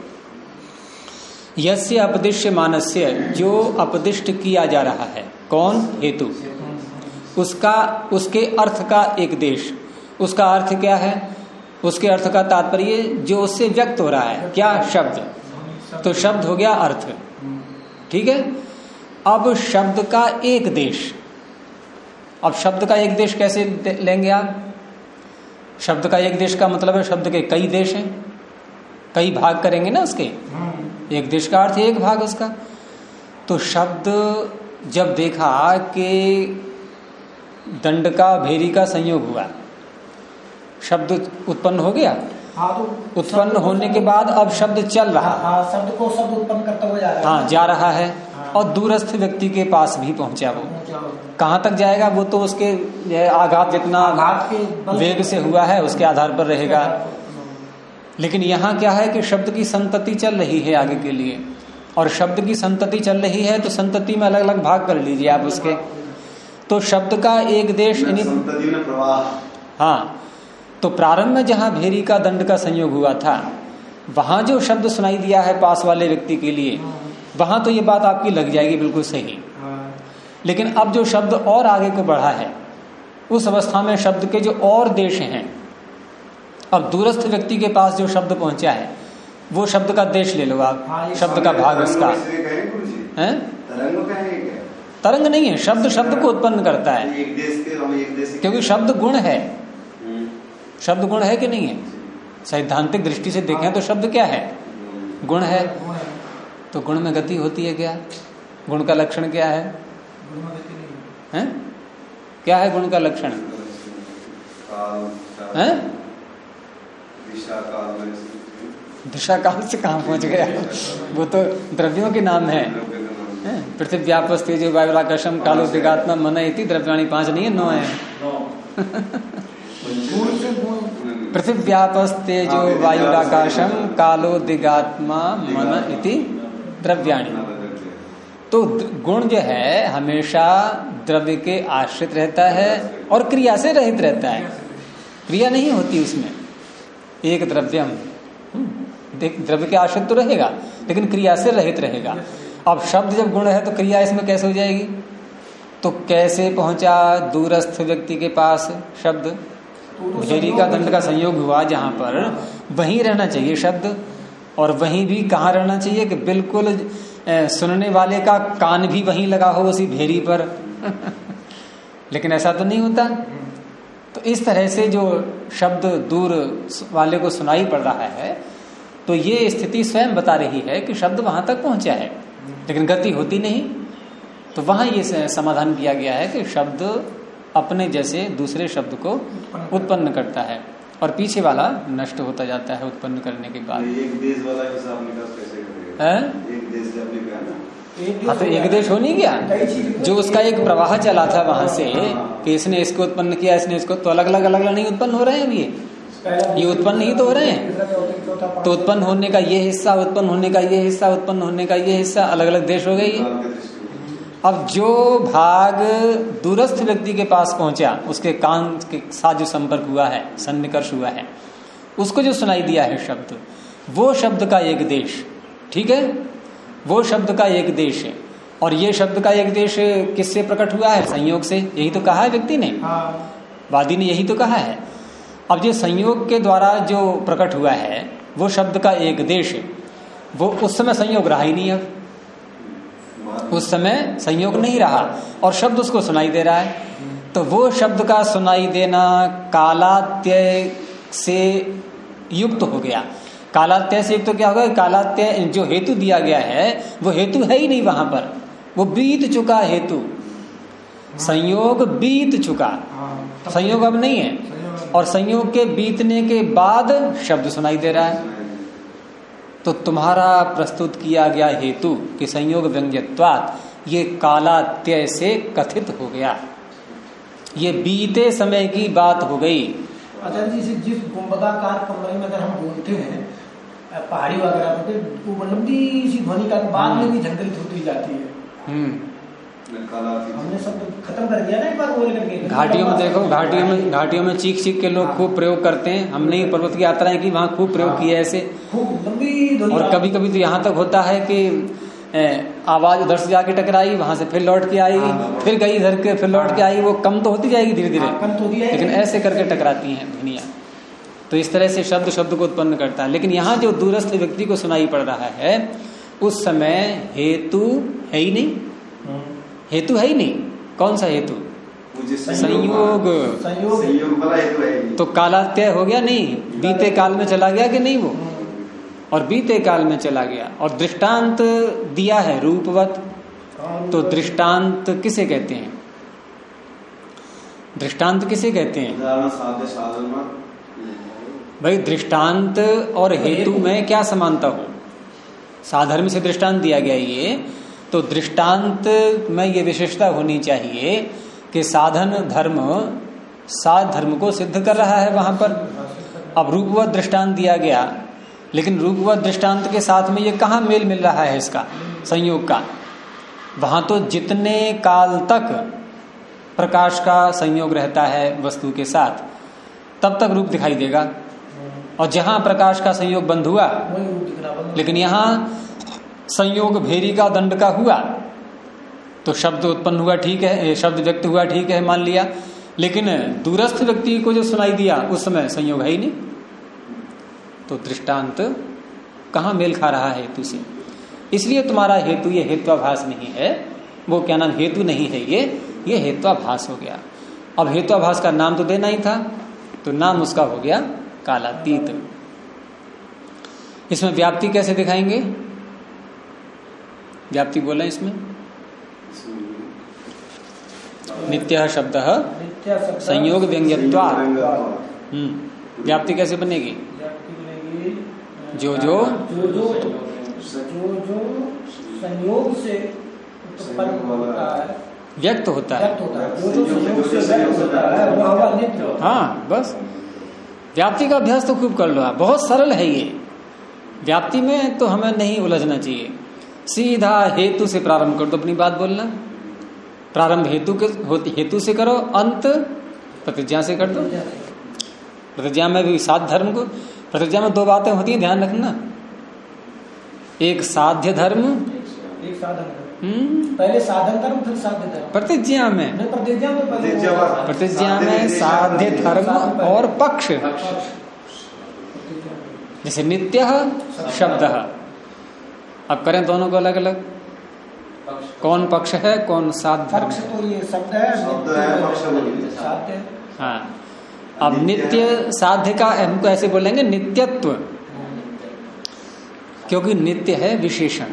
यस्य अपदिश्य मानस्य, जो अपदिष्ट किया जा रहा है, कौन? हेतु, उसका, उसके अर्थ का एक देश। उसका अर्थ क्या है? उसके अर्थ का तात्पर्य जो उससे व्यक्त हो रहा है, क्या? शब्द। तो शब्द हो गया अर्थ, ठीक है। अब शब्द का एक देश, अब शब्द का एक देश कैसे लेंगे आप? शब्द का एक देश का मतलब है शब्द के कई देश हैं, कई भाग करेंगे ना उसके। एक देश का अर्थ है एक भाग उसका। तो शब्द जब देखा कि दंड का भेरी का संयोग हुआ, शब्द उत्पन्न हो गया। हाँ, तो उत्पन्न होने के बाद अब शब्द चल रहा है। हाँ, शब्द को शब्द उत्पन्न करता हुआ जा रहा है। हाँ, जा रहा है। और दूरस्थ व्यक्ति के पास भी पहुंचा। वो कहाँ तक जाएगा? वो तो उसके आघात जितना वेग से हुआ है उसके आधार पर रहेगा। लेकिन यहाँ क्या है कि शब्द की संतति चल रही है आगे के लिए, और शब्द की संतति चल रही है तो संतति में अलग अलग भाग कर लीजिए आप उसके। तो शब्द का एक देश प्रवाह। हाँ, तो प्रारंभ में जहां भेरी का दंड का संयोग हुआ था, वहां जो शब्द सुनाई दिया है पास वाले व्यक्ति के लिए, वहां तो ये बात आपकी लग जाएगी बिल्कुल सही। लेकिन अब जो शब्द और आगे को बढ़ा है, उस अवस्था में शब्द के जो और देश हैं, अब दूरस्थ व्यक्ति के पास जो शब्द पहुंचा है, वो शब्द का देश ले लो आप, शब्द का भाग उसका है। तरंग नहीं है, शब्द शब्द को उत्पन्न करता है, क्योंकि शब्द गुण है। शब्द गुण है कि नहीं है? सैद्धांतिक दृष्टि से देखें तो शब्द क्या है? गुण है। तो गुण में गति होती है क्या? गुण का लक्षण क्या है? क्या है गुण का लक्षण? दिशा काल से कहाँ पहुंच गया? वो तो द्रव्यों के नाम है। पृथ्वी व्यापस तेजो वायुराकाशम कालो दिगात्मा मन इति द्रव्याणि 5 नहीं है, 9 है। पृथ्वी व्यापस तेजो वायुराकाशम कालो दिगात्मा मन इति द्रव्याणि। तो गुण जो है हमेशा द्रव्य के आश्रित रहता है और क्रिया से रहित रहता है। क्रिया नहीं होती उसमें। एक द्रव्यम द्रव्य के आश्रित तो रहेगा, लेकिन क्रिया से रहित रहेगा। अब शब्द जब गुण है तो क्रिया इसमें कैसे हो जाएगी? तो कैसे पहुंचा दूरस्थ व्यक्ति के पास शब्द? भेरी का दंड का संयोग हुआ जहां पर, वहीं रहना चाहिए शब्द। और वहीं भी कहाँ रहना चाहिए कि बिल्कुल सुनने वाले का कान भी वहीं लगा हो उसी भेरी पर। लेकिन ऐसा तो नहीं होता। तो इस तरह से जो शब्द दूर वाले को सुनाई पड़ रहा है, तो ये स्थिति स्वयं बता रही है कि शब्द वहां तक पहुंचा है, लेकिन गति होती नहीं। तो वहां ये समाधान किया गया है कि शब्द अपने जैसे दूसरे शब्द को उत्पन्न करता है और पीछे वाला नष्ट होता जाता है उत्पन्न करने के बाद। एक देश वाला हिसाब निकाल कैसे करेगा? एक देश जब भी गया ना, हाँ, तो एक देश हो नहीं गया, जो उसका एक प्रवाह चला था वहां से कि इसने इसको उत्पन्न किया, इसने इसको, तो अलग अलग नहीं उत्पन्न हो रहे हैं अभी। ये उत्पन्न ही तो हो रहे हैं। तो उत्पन्न होने का ये हिस्सा, उत्पन्न होने का ये हिस्सा, उत्पन्न होने का ये हिस्सा, अलग अलग देश हो गई। अब जो भाग दूरस्थ व्यक्ति के पास पहुंचा, उसके कान के साथ जो संपर्क हुआ है, सन्निकर्ष हुआ है, उसको जो सुनाई दिया है शब्द, वो शब्द का एक देश, ठीक है, वो शब्द का एक देश है। और ये शब्द का एक देश किससे प्रकट हुआ है? संयोग से। यही तो कहा है व्यक्ति ने, वादी ने यही तो कहा है। अब ये संयोग के द्वारा जो प्रकट हुआ है वो शब्द का एक देश है, वो उस समय संयोग रहा ही नहीं। अब उस समय संयोग नहीं रहा और शब्द उसको सुनाई दे रहा है। तो वो शब्द का सुनाई देना कालात्यय से युक्त हो गया। कालात्यय से युक्त तो क्या होगा? कालात्यय जो हेतु दिया गया है वो हेतु है ही नहीं वहां पर, वो बीत चुका हेतु, संयोग बीत चुका, संयोग अब नहीं है। और संयोग के बीतने के बाद शब्द सुनाई दे रहा है। तो तुम्हारा प्रस्तुत किया गया हेतु कि संयोग व्यंग्यत्वात्, ये कालात्यय से कथित हो गया, ये बीते समय की बात हो गई। आचार्य जी, जिस गुंबदाकार कमरे में अगर हम बोलते हैं पहाड़ी वगैरह पे, वो लंबी सी ध्वनि का बाद में भी झंझरित होती जाती है। हमने सब खत्म कर दिया ना एक बार बोल करके। घाटियों में देखो, घाटियों में चीख चीख के लोग खूब प्रयोग करते हैं। हमने पर्वत की यात्राएं की, वहां खूब प्रयोग किया ऐसे, खूब लंबी ध्वनि। और कभी कभी तो यहाँ तक होता है कि आवाज उधर से जाके टकराई, वहां से फिर लौट के आई, फिर गई इधर के, फिर लौट के आई। वो कम तो होती जाएगी धीरे धीरे, लेकिन ऐसे करके टकराती हैं ध्वनियां। तो इस तरह से शब्द शब्द को उत्पन्न करता है। लेकिन यहाँ जो दूरस्थ व्यक्ति को सुनाई पड़ रहा है, उस समय हेतु है ही नहीं, हेतु है ही नहीं। कौन सा हेतु? संयोग वाला हेतु है। तो कालात्यय हो गया नहीं, बीते काल में चला गया कि नहीं वो, और बीते काल में चला गया। और दृष्टांत दिया है रूपवत, तो दृष्टांत किसे कहते हैं? दृष्टांत किसे कहते हैं भाई? दृष्टांत और हेतु में क्या समानता हो? साधर्म से दृष्टांत दिया गया ये, तो दृष्टांत में ये विशेषता होनी चाहिए कि साधन धर्म साध धर्म को सिद्ध कर रहा है वहां पर। अब रूपवत दृष्टांत दिया गया, लेकिन रूपवत दृष्टांत के साथ में ये कहाँ मेल मिल रहा है इसका, संयोग का? वहां तो जितने काल तक प्रकाश का संयोग रहता है वस्तु के साथ, तब तक रूप दिखाई देगा। और जहां प्रकाश का संयोग बंद हुआ, लेकिन यहां संयोग भेरी का दंड का हुआ तो शब्द उत्पन्न हुआ, ठीक है, शब्द व्यक्त हुआ, ठीक है, मान लिया। लेकिन दूरस्थ व्यक्ति को जो सुनाई दिया उस समय संयोग है ही नहीं, तो दृष्टांत कहाँ मेल खा रहा है हेतु से। इसलिए तुम्हारा हेतु ये हेत्वाभास नहीं है, वो क्या नाम हेतु नहीं है, ये हेत्वाभास हो गया। अब हेत्वाभास का नाम तो देना ही था, तो नाम उसका हो गया कालातीत। इसमें व्याप्ति कैसे दिखाएंगे? व्याप्ति बोला इसमें नित्य शब्द संयोग व्यंग्यत्वा। व्याप्ति कैसे बनेगी? जो संयोग से व्यक्त होता है, हाँ बस व्याप्ति का अभ्यास तो खूब कर लो आप, बहुत सरल है ये। व्याप्ति में तो हमें नहीं उलझना चाहिए, सीधा हेतु से प्रारंभ कर दो अपनी बात बोलना। प्रारंभ हेतु से करो, अंत प्रतिज्ञा से कर दो। प्रतिज्ञा में भी साध धर्म को, प्रतिज्ञा में दो बातें होती हैं, ध्यान रखना। एक साध्य धर्म, एक साधन पहले साधन धर्म फिर साध्य धर्म। प्रतिज्ञा में प्रतिज्ञा में साध्य धर्म और पक्ष, जैसे नित्य शब्द। अब करें दोनों को अलग अलग, कौन पक्ष है कौन साध्य धर्म? पक्ष तो ये शब्द है, साध्य। हाँ, अब नित्य साध्य का हमको ऐसे बोलेंगे नित्यत्व, क्योंकि नित्य है विशेषण।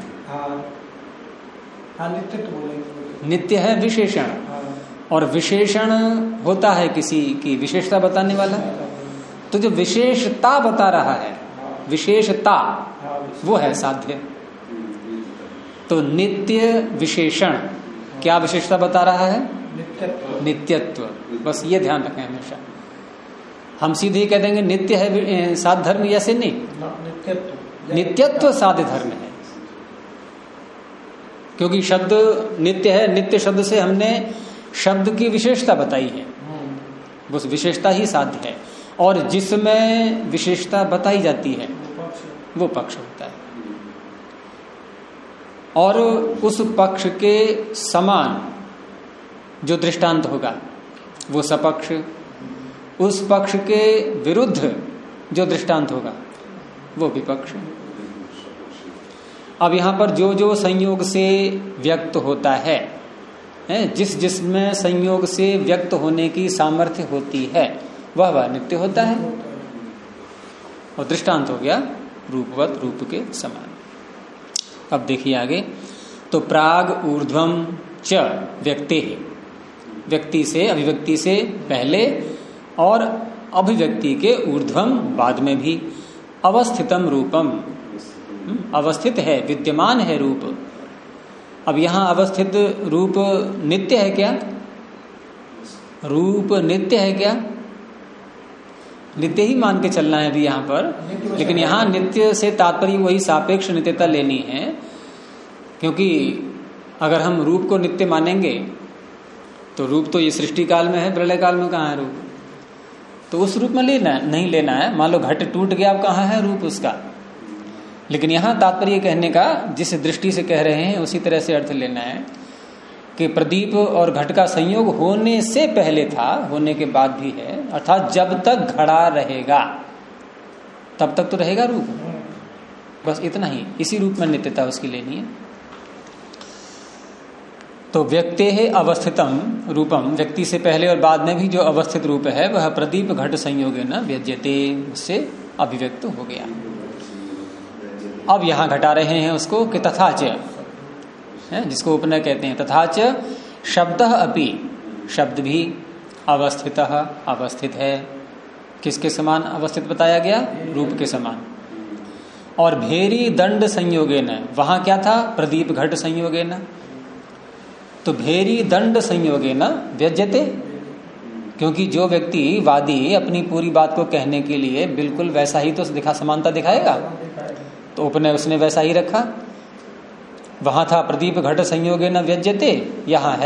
हाँ, नित्यत्व बोलेंगे, नित्य है विशेषण, और विशेषण होता है किसी की विशेषता बताने वाला। तो जो विशेषता बता रहा है, विशेषता, वो है साध्य। तो नित्य विशेषण क्या विशेषता बता रहा है? नित्यत्व। बस ये ध्यान रखें हमेशा। हम सीधे ही कह देंगे नित्य है साध्य धर्म, ऐसे नहीं। नित्यत्व साध्य धर्म है, क्योंकि शब्द नित्य है, नित्य शब्द से हमने शब्द की विशेषता बताई है, उस विशेषता ही साध्य है। और जिसमें विशेषता बताई जाती है वो पक्ष होता है, और उस पक्ष के समान जो दृष्टांत होगा वो सपक्ष, उस पक्ष के विरुद्ध जो दृष्टांत होगा वो विपक्ष। अब यहां पर जो जो संयोग से व्यक्त होता है, जिसमें संयोग से व्यक्त होने की सामर्थ्य होती है, वह नित्य होता है। और दृष्टांत हो गया रूपवत, रूप के समान। अब देखिए आगे, तो प्राग ऊर्ध्वम च व्यक्ति है, व्यक्ति से अभिव्यक्ति से पहले और अभिव्यक्ति के ऊर्ध्वम बाद में भी, अवस्थितम रूपम, अवस्थित है, विद्यमान है रूप। अब यहां अवस्थित रूप नित्य है क्या? रूप नित्य है क्या? नित्य ही मान के चलना है अभी यहां पर, लेकिन यहां नित्य से तात्पर्य वही सापेक्ष नित्यता लेनी है, क्योंकि अगर हम रूप को नित्य मानेंगे तो रूप तो ये सृष्टि काल में है, प्रलय काल में कहाँ है रूप? तो उस रूप में नहीं लेना है। मान लो घट टूट गया, अब कहाँ है रूप उसका? लेकिन यहां तात्पर्य कहने का जिस दृष्टि से कह रहे हैं उसी तरह से अर्थ लेना है कि प्रदीप और घट का संयोग होने से पहले था, होने के बाद भी है, अर्थात जब तक घड़ा रहेगा तब तक तो रहेगा रूप। बस इतना ही, इसी रूप में नित्यता उसकी लेनी है। तो व्यक्ते है अवस्थितम रूपम, व्यक्ति से पहले और बाद में भी जो अवस्थित रूप है वह प्रदीप घट संयोगेन व्यज्यते, उससे अभिव्यक्त हो गया। अब यहां घटा रहे हैं उसको कि तथाच, जिसको उपनय कहते हैं, तथाच शब्द अपि, शब्द भी अवस्थित अवस्थित है। किसके समान अवस्थित बताया गया? रूप के समान। और भेरी दंड संयोगेन, वहां क्या था? प्रदीप घट संयोगेन। तो भेरी दंड संयोगेन व्यज्यते, क्योंकि जो व्यक्ति वादी अपनी पूरी बात को कहने के लिए बिल्कुल वैसा ही तो समानता दिखाएगा, तो उपनय उसने वैसा ही रखा। वहां था प्रदीप घट संयोगेन व्यज्यते, यहां है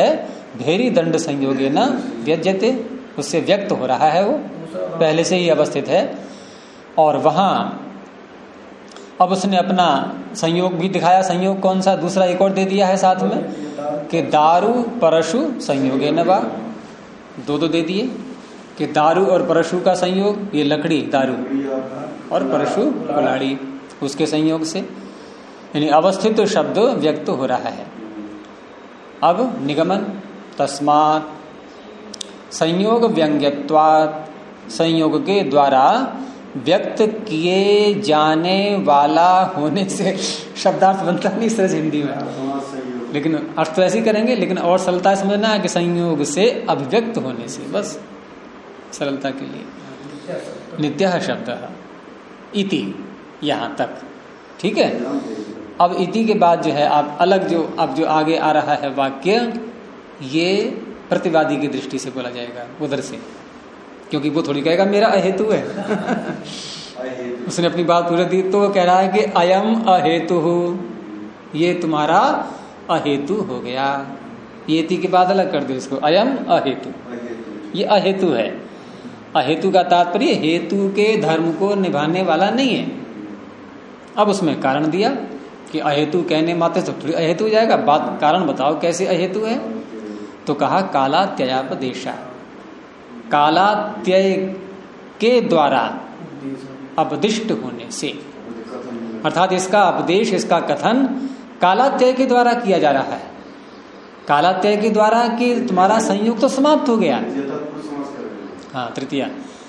भेरी दंड संयोगे न व्यज्यते, उससे व्यक्त हो रहा है, वो पहले से ही अवस्थित है। और वहां अब उसने अपना संयोग भी दिखाया। संयोग कौन सा? दूसरा एक और दे दिया है साथ में कि दारू परशु संयोगे न वा, दो दे दिए कि दारू और परशु का संयोग, ये लकड़ी दारू और परशु कुल्हाड़ी, उसके संयोग से यानी अवस्थित शब्द व्यक्त हो रहा है। अब निगमन तस्मात् संयोग व्यंग्यत्वात्, संयोग के द्वारा व्यक्त किए जाने वाला होने से, शब्दार्थ बनता नहीं सहज हिंदी में, लेकिन अर्थ तो ऐसे ही करेंगे, लेकिन और सरलता समझना है कि संयोग से अभिव्यक्त होने से, बस सरलता के लिए नित्य शब्द इति यहाँ तक, ठीक है। अब इति के बाद जो है आप अलग जो अब जो आगे आ रहा है वाक्य, ये प्रतिवादी की दृष्टि से बोला जाएगा उधर से, क्योंकि वो थोड़ी कहेगा मेरा अहेतु है उसने अपनी बात पूरी दी तो कह रहा है कि अयम अहेतु, ये तुम्हारा अहेतु हो गया। ये इति के बाद अलग कर दो इसको, अयम अहेतु, ये अहेतु है। अहेतु का तात्पर्य हेतु के धर्म को निभाने वाला नहीं है। अब उसमें कारण दिया कि अहेतु कहने मात्र से थोड़ी अहेतु हो जाएगा, बात कारण बताओ कैसे अहेतु है। तो कहा कालात्ययापदेशा, कालात्यय के द्वारा अपदिष्ट होने से, अर्थात इसका उपदेश, इसका कथन कालात्यय के द्वारा किया जा रहा है। कालात्यय के द्वारा कि तुम्हारा संयोग तो समाप्त हो गया। हाँ, तृतीया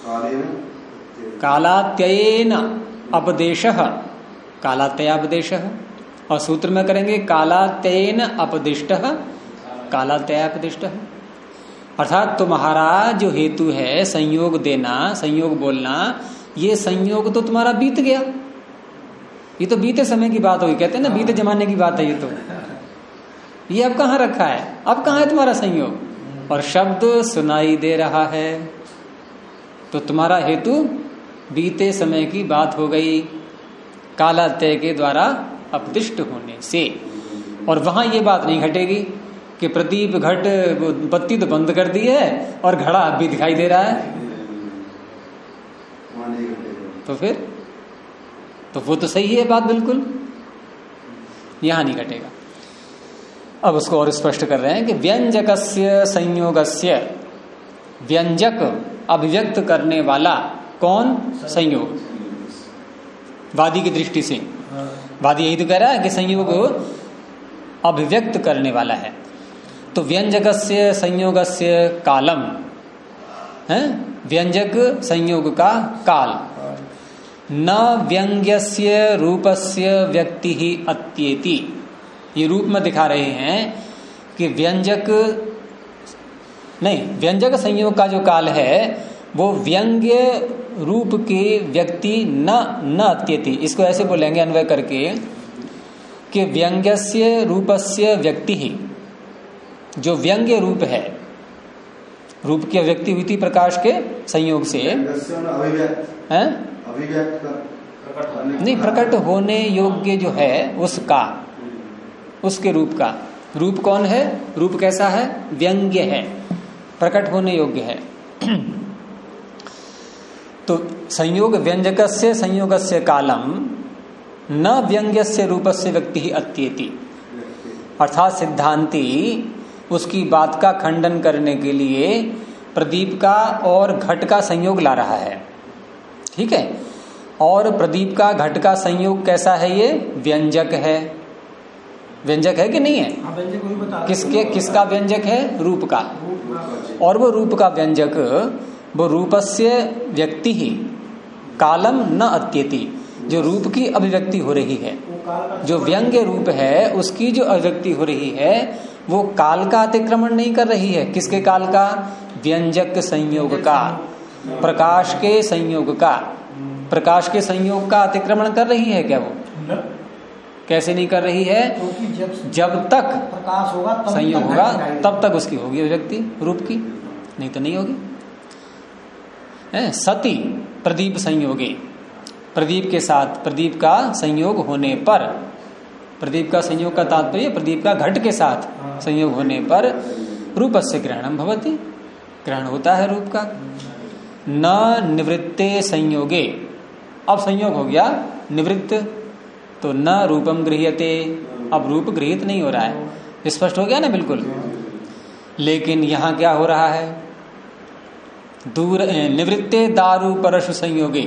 कालात्ययेन अपदेशः, कालात्ययापदेशः, और सूत्र में करेंगे कालात्ययेन अपदिष्टः कालात्ययापदिष्टः, अर्थात तुम्हारा जो हेतु है संयोग देना, संयोग बोलना, ये संयोग तो तुम्हारा बीत गया। ये तो बीते समय की बात होगी, कहते हैं ना बीते जमाने की बात है ये तो। ये अब कहाँ रखा है, अब कहाँ है तुम्हारा संयोग, और शब्द सुनाई दे रहा है, तो तुम्हारा हेतु बीते समय की बात हो गई, कालात्यय के द्वारा अपदिष्ट होने से। और वहां ये बात नहीं घटेगी कि प्रदीप घट बत्ती तो बंद कर दी है और घड़ा अब भी दिखाई दे रहा है, तो फिर तो वो तो सही है बात बिल्कुल, यहां नहीं घटेगा। अब उसको और स्पष्ट कर रहे हैं कि व्यंजकस्य संयोगस्य, व्यंजक अभिव्यक्त करने वाला कौन? संयोग, वादी की दृष्टि से। वादी यही तो कह रहा है कि संयोग अभिव्यक्त करने वाला है। तो व्यंजकस्य संयोगस्य कालम है, व्यंजक संयोग का काल, न व्यंग्यस्य रूपस्य व्यक्ति ही अत्येति। ये रूप में दिखा रहे हैं कि व्यंजक नहीं, व्यंजक संयोग का जो काल है वो व्यंग्य रूप के व्यक्ति न अत्येति। इसको ऐसे बोलेंगे अन्वय करके कि व्यंग्यस्य रूपस्य व्यक्ति ही, जो व्यंग्य रूप है, रूप की अभिव्यक्ति हुई थी प्रकाश के संयोग से, हैं? नहीं, प्रकट होने योग्य जो है उसका, उसके रूप का। रूप कौन है? रूप कैसा है? व्यंग्य है, प्रकट होने योग्य है। तो संयोग व्यंजकस्य संयोगस्य कालम न व्यंग्यस्य रूपस्य व्यक्ति ही अत्येति, अर्थात सिद्धांती उसकी बात का खंडन करने के लिए प्रदीप का और घट का संयोग ला रहा है, ठीक है। और प्रदीप का घट का संयोग कैसा है? ये व्यंजक है। व्यंजक है कि नहीं है? किसके, किसका व्यंजक है? रूप का। और वो रूप का व्यंजक, वो रूपस्य व्यक्ति ही कालम न अत्येति, जो रूप की अभिव्यक्ति हो रही है, जो व्यंग्य रूप है उसकी जो अभिव्यक्ति हो रही है वो काल का अतिक्रमण नहीं कर रही है। किसके काल का? व्यंजक संयोग का, प्रकाश के संयोग का। प्रकाश के संयोग का अतिक्रमण कर रही है क्या वो? कैसे नहीं कर रही है? जब तक प्रकाश होगा, संयोग होगा, तब तक उसकी होगी अभिव्यक्ति रूप की, नहीं तो नहीं होगी। सती प्रदीप संयोगे, प्रदीप के साथ प्रदीप का संयोग होने पर, प्रदीप का संयोग का तात्पर्य प्रदीप का घट के साथ संयोग होने पर रूपस्य ग्रहणम भवति, ग्रहण होता है रूप का। न निवृत्ते संयोगे, अब संयोग हो गया निवृत्त, तो न रूपम गृह्यते, अब रूप गृहित नहीं हो रहा है। स्पष्ट हो गया ना बिल्कुल। लेकिन यहां क्या हो रहा है, दूर निवृत्ते दारू परशु संयोगे,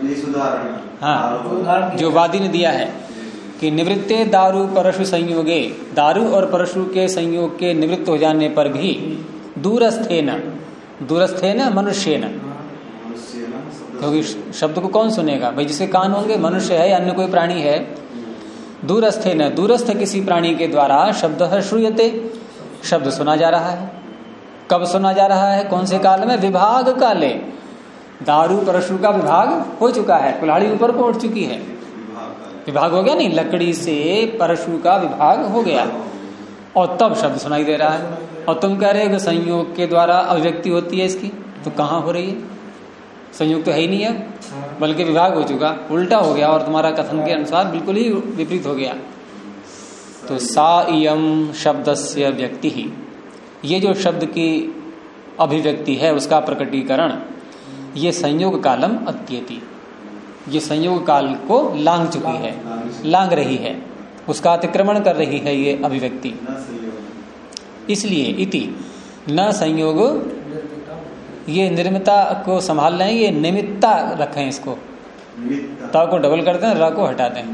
हाँ जो वादी ने दिया है कि निवृत्ते दारू परशु संयोगे, दारू और परशु के संयोग के निवृत्त हो जाने पर भी दूरस्थेन, दूरस्थेन मनुष्येन, क्योंकि शब्द को कौन सुनेगा भाई, जिसके कान होंगे, मनुष्य है या अन्य कोई प्राणी है। दूरस्थेन, दूरस्थ किसी प्राणी के द्वारा शब्द श्रूयते, शब्द सुना जा रहा है। कब सुना जा रहा है, कौन से काल में, विभाग काले, दारू परशु का विभाग हो चुका है, कुल्हाड़ी ऊपर को उठ चुकी है, विभाग हो गया नहीं, लकड़ी से परशु का विभाग हो गया और तब शब्द सुनाई दे रहा है। और तुम कह रहे हो कि संयोग के द्वारा अभिव्यक्ति होती है इसकी, तो कहाँ हो रही है, संयोग तो है ही नहीं है, बल्कि विभाग हो चुका, उल्टा हो गया और तुम्हारा कथन के अनुसार बिल्कुल ही विपरीत हो गया। तो सा इयम शब्दस्य व्यक्ति ही, ये जो शब्द की अभिव्यक्ति है उसका प्रकटीकरण, ये संयोग कालम अत्येति, ये संयोग काल को लांघ चुकी है, लांघ रही है, उसका अतिक्रमण कर रही है ये अभिव्यक्ति। इसलिए इति न संयोग, ये निर्मिता को संभाल लें, ये निमित्ता रखें, इसको ता को डबल करते हैं, रा को हटा दें।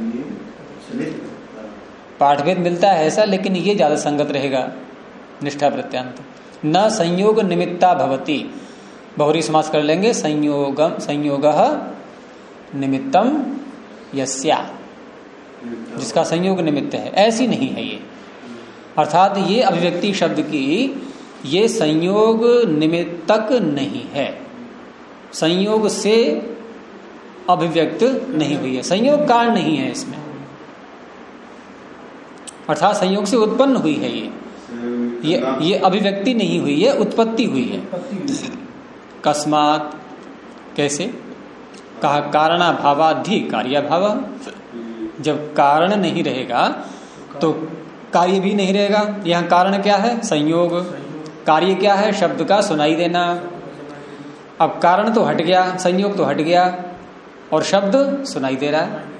पाठभेद मिलता है ऐसा, लेकिन ये ज्यादा संगत रहेगा निष्ठा प्रत्यांत। न संयोग निमित्ता भवति, बहुरी समास कर लेंगे, संयोगम संयोगः निमित्तम यस्या, जिसका संयोग निमित्त है, ऐसी नहीं है ये। अर्थात ये अभिव्यक्ति शब्द की ये संयोग निमित्तक नहीं है, संयोग से अभिव्यक्त नहीं हुई है, संयोग कारण नहीं है इसमें, अर्थात संयोग से उत्पन्न हुई है ये अभिव्यक्ति नहीं हुई है, उत्पत्ति हुई है। कस्मात, कैसे कहा, कारणाभावाधि कार्याभाव, जब कारण नहीं रहेगा तो कार्य भी नहीं रहेगा। यहाँ कारण क्या है, संयोग, कार्य क्या है, शब्द का सुनाई देना। अब कारण तो हट गया, संयोग तो हट गया और शब्द सुनाई दे रहा है।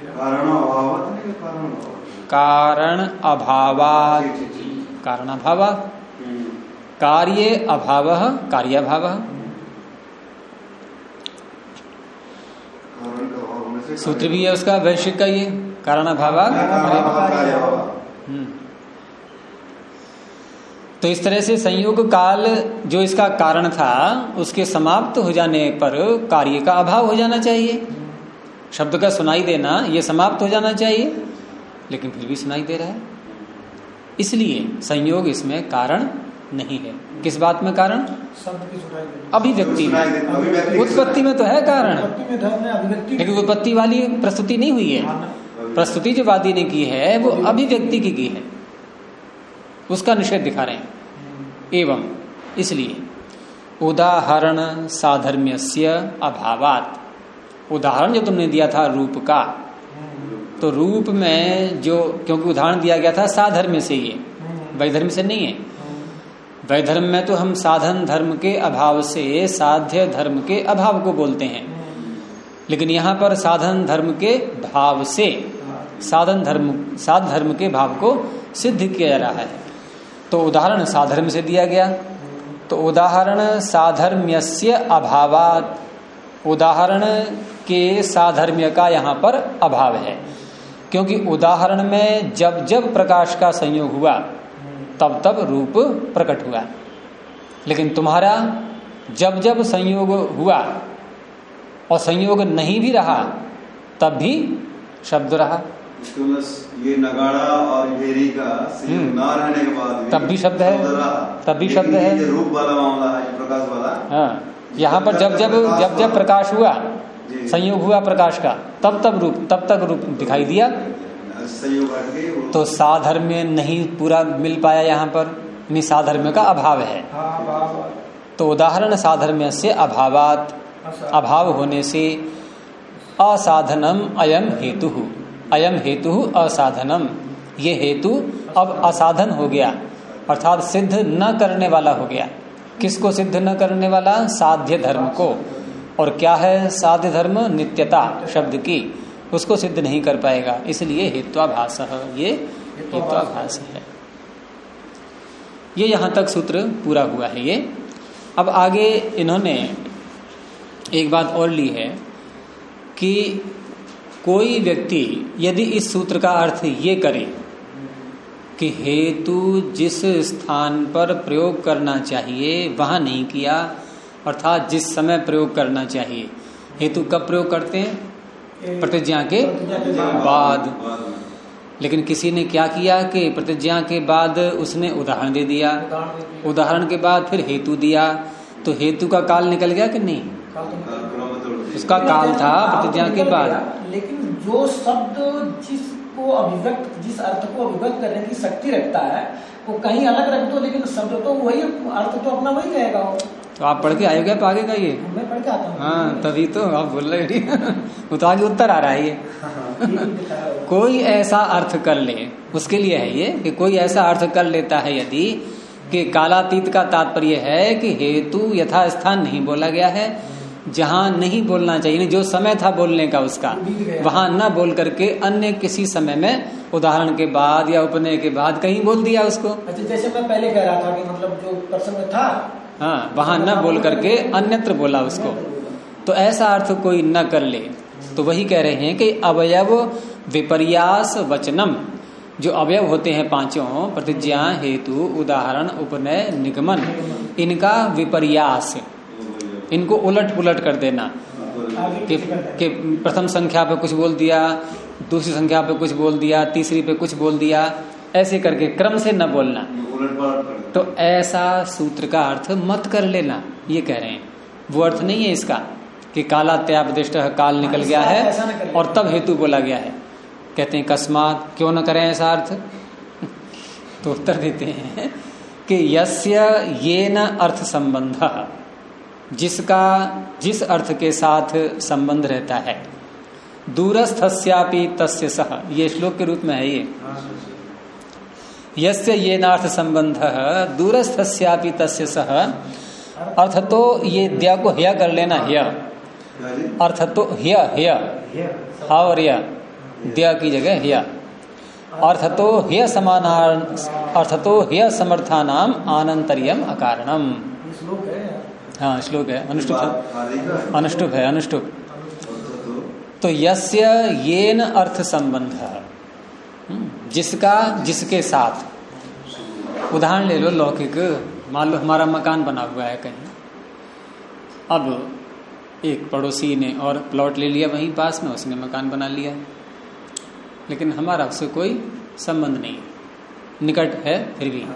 कारण अभावात, कारण अभाव, कार्य अभाव, कार्याभाव। सूत्र भी है उसका वैश्विक का, ये कारण अभाव। तो इस तरह से संयोग काल जो इसका कारण था, उसके समाप्त हो जाने पर कार्य का अभाव हो जाना चाहिए, शब्द का सुनाई देना ये समाप्त हो जाना चाहिए, लेकिन फिर भी सुनाई दे रहा है। इसलिए संयोग इसमें कारण नहीं है। किस बात में कारण, अभिव्यक्ति में, उत्पत्ति में तो है कारण, लेकिन उत्पत्ति वाली प्रस्तुति नहीं हुई है। प्रस्तुति जो वादी ने की है वो अभिव्यक्ति की है, उसका निषेध दिखा रहे हैं। एवं इसलिए उदाहरण साधर्म्यस्य अभावात, उदाहरण जो तुमने दिया था रूप का, तो रूप में जो, क्योंकि उदाहरण दिया गया था साधर्म्य से, ये वैधर्म से नहीं है। वैधर्म में तो हम साधन धर्म के अभाव से साध्य धर्म के अभाव को बोलते हैं, लेकिन यहाँ पर साधन धर्म के भाव से साधन धर्म, साध धर्म के भाव को सिद्ध किया जा रहा है। तो उदाहरण साधर्म से दिया गया, तो उदाहरण साधर्म्यस्य अभावात, उदाहरण के साधर्म्य का यहाँ पर अभाव है, क्योंकि उदाहरण में जब जब प्रकाश का संयोग हुआ तब तब रूप प्रकट हुआ, लेकिन तुम्हारा जब जब संयोग हुआ और संयोग नहीं भी रहा तब भी शब्द रहा। ये नगाड़ा और भेरी का संयोग ना रहने के बाद तब भी शब्द है, तब भी शब्द है, रूप वाला मामला है, प्रकाश वाला। हाँ, यहाँ पर जब जब प्रकाश हुआ, संयोग हुआ प्रकाश का, तब तक रूप दिखाई दिया। तो साधर्म्य नहीं पूरा मिल पाया यहाँ पर, नहीं साधर्म्य का अभाव है। तो उदाहरण साधर्म्य से अभावात, अभाव होने से असाधनम अयम हेतु, अयम हेतु असाधनम, ये हेतु अब असाधन हो गया, अर्थात सिद्ध न करने वाला हो गया। किसको सिद्ध न करने वाला? साध्य धर्म को। और क्या है साध्य धर्म? नित्यता शब्द की, उसको सिद्ध नहीं कर पाएगा, इसलिए हेत्वाभास, ये हेत्वाभास है। ये यहां तक सूत्र पूरा हुआ है। ये अब आगे इन्होंने एक बात और ली है कि कोई व्यक्ति यदि इस सूत्र का अर्थ ये करे कि हेतु जिस स्थान पर प्रयोग करना चाहिए वहां नहीं किया, अर्थात जिस समय प्रयोग करना चाहिए। हेतु कब प्रयोग करते हैं? प्रतिज्ञा के बाद। लेकिन किसी ने क्या किया कि प्रतिज्ञा के बाद उसने उदाहरण दे दिया, उदाहरण के बाद फिर हेतु दिया, तो हेतु का काल निकल गया कि नहीं? उसका काल था प्रतिज्ञा के बाद। लेकिन जो शब्द जिसको अभिव्यक्त, जिस अर्थ को अभिव्यक्त करने की शक्ति रखता है वो कहीं अलग रख दो, लेकिन शब्द तो वही, अर्थ तो अपना वही रहेगा। तो आप पढ़ के आयोगे आप आगे का? ये मैं पढ़ के आता हूँ। हाँ, तभी तो आप बोल रहे वो तो आगे उत्तर आ रहा है। ये कोई ऐसा अर्थ कर ले, उसके लिए है ये कि कोई ऐसा अर्थ कर लेता है यदि कि कालातीत का तात्पर्य है कि हेतु यथास्थान नहीं बोला गया है, जहां नहीं बोलना चाहिए, जो समय था बोलने का उसका वहां न बोल करके अन्य किसी समय में उदाहरण के बाद या उपनय के बाद कहीं बोल दिया उसको। अच्छा, जैसे मैं पहले कह रहा था कि मतलब जो प्रसंग था, हाँ, वहां न बोल करके अन्यत्र बोला उसको, तो ऐसा अर्थ कोई न कर ले। तो वही कह रहे हैं कि अवयव विपर्यास वचनम, जो अवयव होते हैं पांचों, प्रतिज्ञा, हेतु, उदाहरण, उपनय, निगमन, इनका विपर्यास, इनको उलट पुलट कर देना कि प्रथम संख्या पे कुछ बोल दिया, दूसरी संख्या पे कुछ बोल दिया, तीसरी पे कुछ बोल दिया, ऐसे करके क्रम से न बोलना। तो ऐसा सूत्र का अर्थ मत कर लेना, ये कह रहे हैं। वो अर्थ नहीं है इसका कि कालात्यापदिष्ट काल निकल गया है और तब हेतु बोला गया है। कहते हैं कस्मात, क्यों न करें ऐसा अर्थ? तो उत्तर देते हैं कि यस्य येन अर्थ संबंध, जिसका जिस अर्थ के साथ संबंध रहता है, दूरस्थस्यापि तस्य सह, ये श्लोक के रूप में है ये। यस्य येन अर्थ संबंध दूरस्थस्यापि तस्य सह, अर्थ तो ये द्या को ह्य कर लेना, ह्य अर्थ तो ह्य, हा और य, द्या की जगह ह्य। अर्थ तो ह्य समानार्थ, अर्थ तो ह्य समर्थानाम आनंतर्यम अकारणम। हाँ, श्लोक है, अनुष्टुप है, अनुष्टुप। तो यस्य येन अर्थ संबंध, जिसका जिसके साथ। उदाहरण ले लो लौकिक, मान लो हमारा मकान बना हुआ है कहीं, अब एक पड़ोसी ने और प्लॉट ले लिया वहीं पास में, उसने मकान बना लिया, लेकिन हमारा उससे कोई संबंध नहीं, निकट है फिर भी।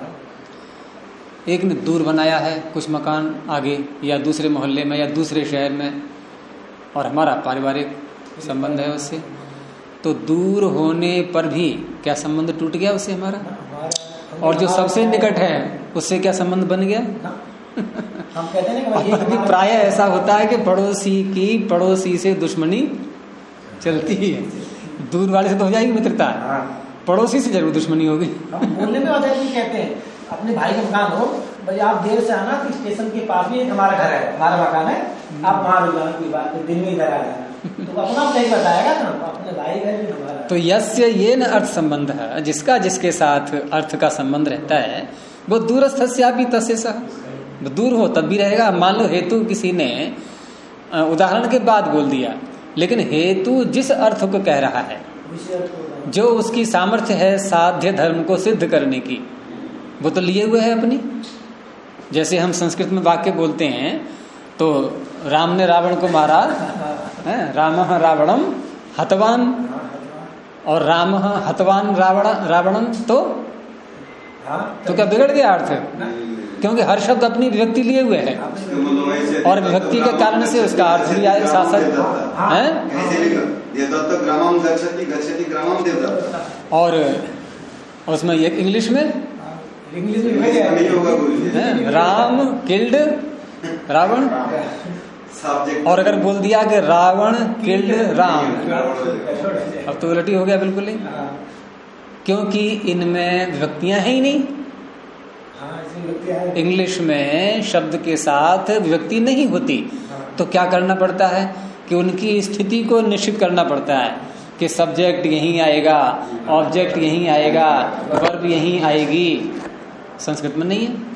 एक ने दूर बनाया है कुछ मकान आगे या दूसरे मोहल्ले में या दूसरे शहर में, और हमारा पारिवारिक संबंध है उससे, तो दूर होने पर भी क्या संबंध टूट गया उससे हमारा? और जो सबसे निकट है उससे क्या संबंध बन गया? हम कहते हैं कि प्राय ऐसा होता है कि पड़ोसी की पड़ोसी से दुश्मनी चलती है, दूर वाले से तो हो जाएगी मित्रता, पड़ोसी से जरूर दुश्मनी होगी। हम बोलने में होता है कि कहते हैं अपने भाई का मकान हो, भाई आप देर से आना कि स्टेशन के पास में एक हमारा घर है, हमारा मकान है, आप वहां रुक जाना, कोई बात नहीं, दिन में इधर आ जाना, तो अपना सही बताएगा ना, अपने भाई घर भी हमारा। तो यस्य येन अर्थ संबंध है, जिसका जिसके साथ अर्थ का संबंध रहता है, वो दूरस्थस्यापि तस्य सह, दूर हो तब भी रहेगा। मान लो हेतु किसी ने उदाहरण के बाद बोल दिया, लेकिन हेतु जिस अर्थ को कह रहा है, जो उसकी सामर्थ्य है साध्य धर्म को सिद्ध करने की, वो तो लिए हुए है अपनी। जैसे हम संस्कृत में वाक्य बोलते हैं तो राम ने रावण को मारा, रामः रावणम हतवान, और राम हतवान रावणम, तो क्या बिगड़ गया अर्थ? क्योंकि हर शब्द अपनी विभक्ति लिए हुए है और विभक्ति के कारण से उसका अर्थ भी आए साथ साथ। और उसमें एक इंग्लिश में राम किल्ड रावण, और अगर बोल दिया कि रावण किल्ड राम, अब तो उलटी हो गया बिल्कुल ही, क्योंकि इनमें विभक्तियां हैं ही नहीं। इंग्लिश में शब्द के साथ विभक्ति नहीं होती, तो क्या करना पड़ता है कि उनकी स्थिति को निश्चित करना पड़ता है कि सब्जेक्ट यहीं आएगा, ऑब्जेक्ट यहीं आएगा, वर्ब यहीं आएगी। संस्कृत में नहीं है।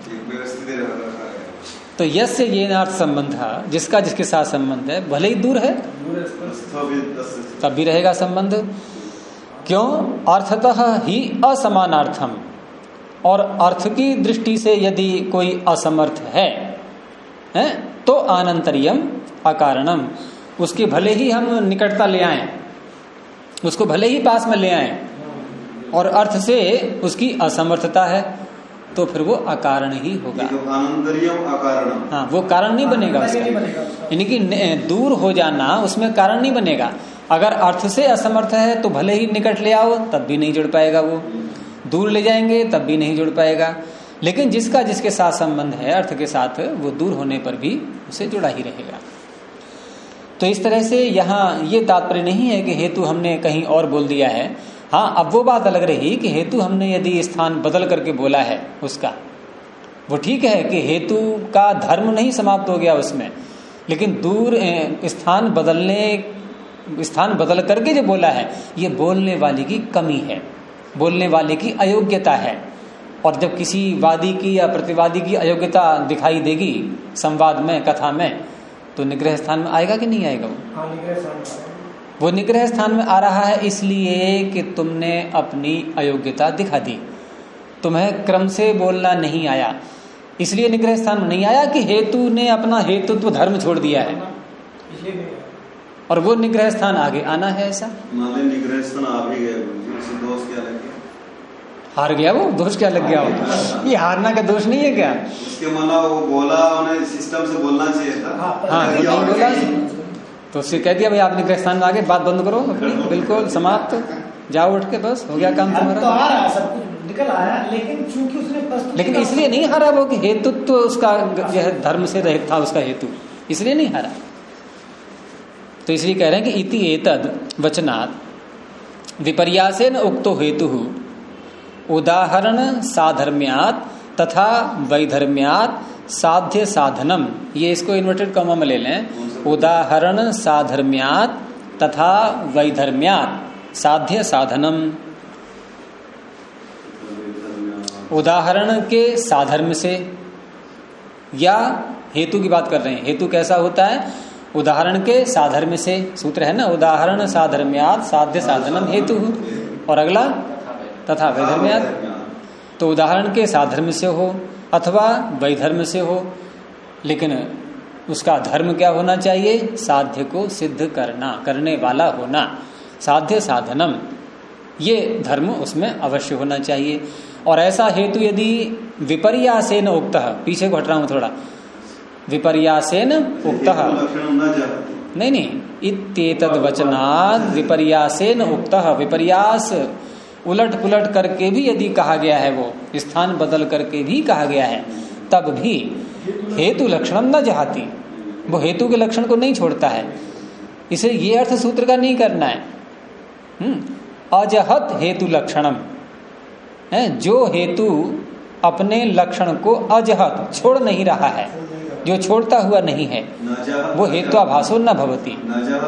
तो यस्य ये नार्थ संबंध, जिसका जिसके साथ संबंध है, भले ही दूर है तब भी रहेगा संबंध। क्यों? अर्थतः ही असमानार्थम, और अर्थ की दृष्टि से यदि कोई असमर्थ है तो अनंतरियम अकारणम, उसके भले ही हम निकटता ले आए, उसको भले ही पास में ले आए, और अर्थ से उसकी असमर्थता है, तो फिर वो अकारण ही होगा। हाँ, वो कारण नहीं बनेगा उसका, यानी कि दूर हो जाना उसमें कारण नहीं बनेगा। अगर अर्थ से असमर्थ है तो भले ही निकट ले आओ तब भी नहीं जुड़ पाएगा, वो दूर ले जाएंगे तब भी नहीं जुड़ पाएगा। लेकिन जिसका जिसके साथ संबंध है अर्थ के साथ, वो दूर होने पर भी उसे जुड़ा ही रहेगा। तो इस तरह से यहाँ ये तात्पर्य नहीं है कि हेतु हमने कहीं और बोल दिया है। हाँ, अब वो बात अलग रही कि हेतु हमने यदि स्थान बदल करके बोला है उसका, वो ठीक है कि हेतु का धर्म नहीं समाप्त हो गया उसमें, लेकिन दूर स्थान बदल करके जो बोला है, ये बोलने वाले की कमी है, बोलने वाले की अयोग्यता है। और जब किसी वादी की या प्रतिवादी की अयोग्यता दिखाई देगी संवाद में, कथा में, तो निग्रह स्थान में आएगा कि नहीं आएगा? वो निग्रह स्थान में आ रहा है इसलिए कि तुमने अपनी अयोग्यता दिखा दी, तुम्हें क्रम से बोलना नहीं आया, इसलिए निग्रह स्थान में नहीं आया कि हेतु ने अपना हेतुत्व धर्म छोड़ दिया है और वो निग्रह स्थान आगे आना है। ऐसा निग्रह स्थान आ भी गया, दोष क्या लग गया? हार गया वो, दोष क्या लग गया हो? ये हारना का दोष नहीं है क्या? उसके माना वो बोला, उन्हें सिस्टम से बोलना चाहिए था। हाँ, नहीं बोला तो उससे कह दिया भाई आप निग्रह स्थान में आगे बात बंद करो, बिल्कुल समाप्त, जाओ उठ के, बस हो गया काम तुम्हारा। तो आ रहा, सब कुछ निकल आया, लेकिन चूंकि उसने लेकिन इसलिए नहीं हारा वो कि हेतुत्व तो उसका जो है धर्म से रहित था, उसका हेतु, इसलिए नहीं हारा। तो इसलिए कह रहे हैं कि इति एतद वचनात् विपर्यासेन उक्तो हेतु उदाहरण साधर्म्यात् तथा वैधर्म्यात् साध्य साधनम। ये इसको इन्वर्टेड कॉमा में ले लें, उदाहरण साधर्म्यात् तथा वैधर्म्यात् साध्य साधनम। उदाहरण के साधर्म से, या हेतु की बात कर रहे हैं, हेतु कैसा होता है? उदाहरण के साधर्म से, सूत्र है ना, उदाहरण साधर्म्यात् साध्य साधनम हेतु, और अगला तथा वैधर्म्यात्। तो उदाहरण के साधर्म से हो अथवा वैधर्म से हो, लेकिन उसका धर्म क्या होना चाहिए? साध्य को सिद्ध करना, करने वाला होना, साध्य साधनम, ये धर्म उसमें अवश्य होना चाहिए। और ऐसा हेतु यदि विपर्यासेन उक्तः, पीछे को हट रहा हूं थोड़ा, विपर्यासेन उक्तः, नहीं, इत्येतद् वचनात् विपर्यासेन उक्तः, विपर्यास उलट पुलट करके भी यदि कहा गया है, वो स्थान बदल करके भी कहा गया है, तब भी हेतु लक्षणम न जहाती, वो हेतु के लक्षण को नहीं छोड़ता है। इसे ये अर्थ सूत्र का नहीं करना है। अजहत हेतु लक्षणम है, जो हेतु अपने लक्षण को अजहत छोड़ नहीं रहा है, जो छोड़ता हुआ नहीं है, वो हेत्वाभासो न भवति।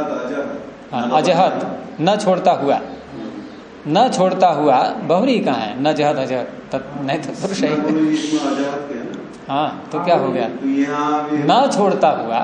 अजहत न छोड़ता हुआ, न छोड़ता हुआ बहुरी कहाँ है? न जहत अजहत, नहीं तो पुरुष है। हाँ, तो क्या हो गया? न छोड़ता हुआ,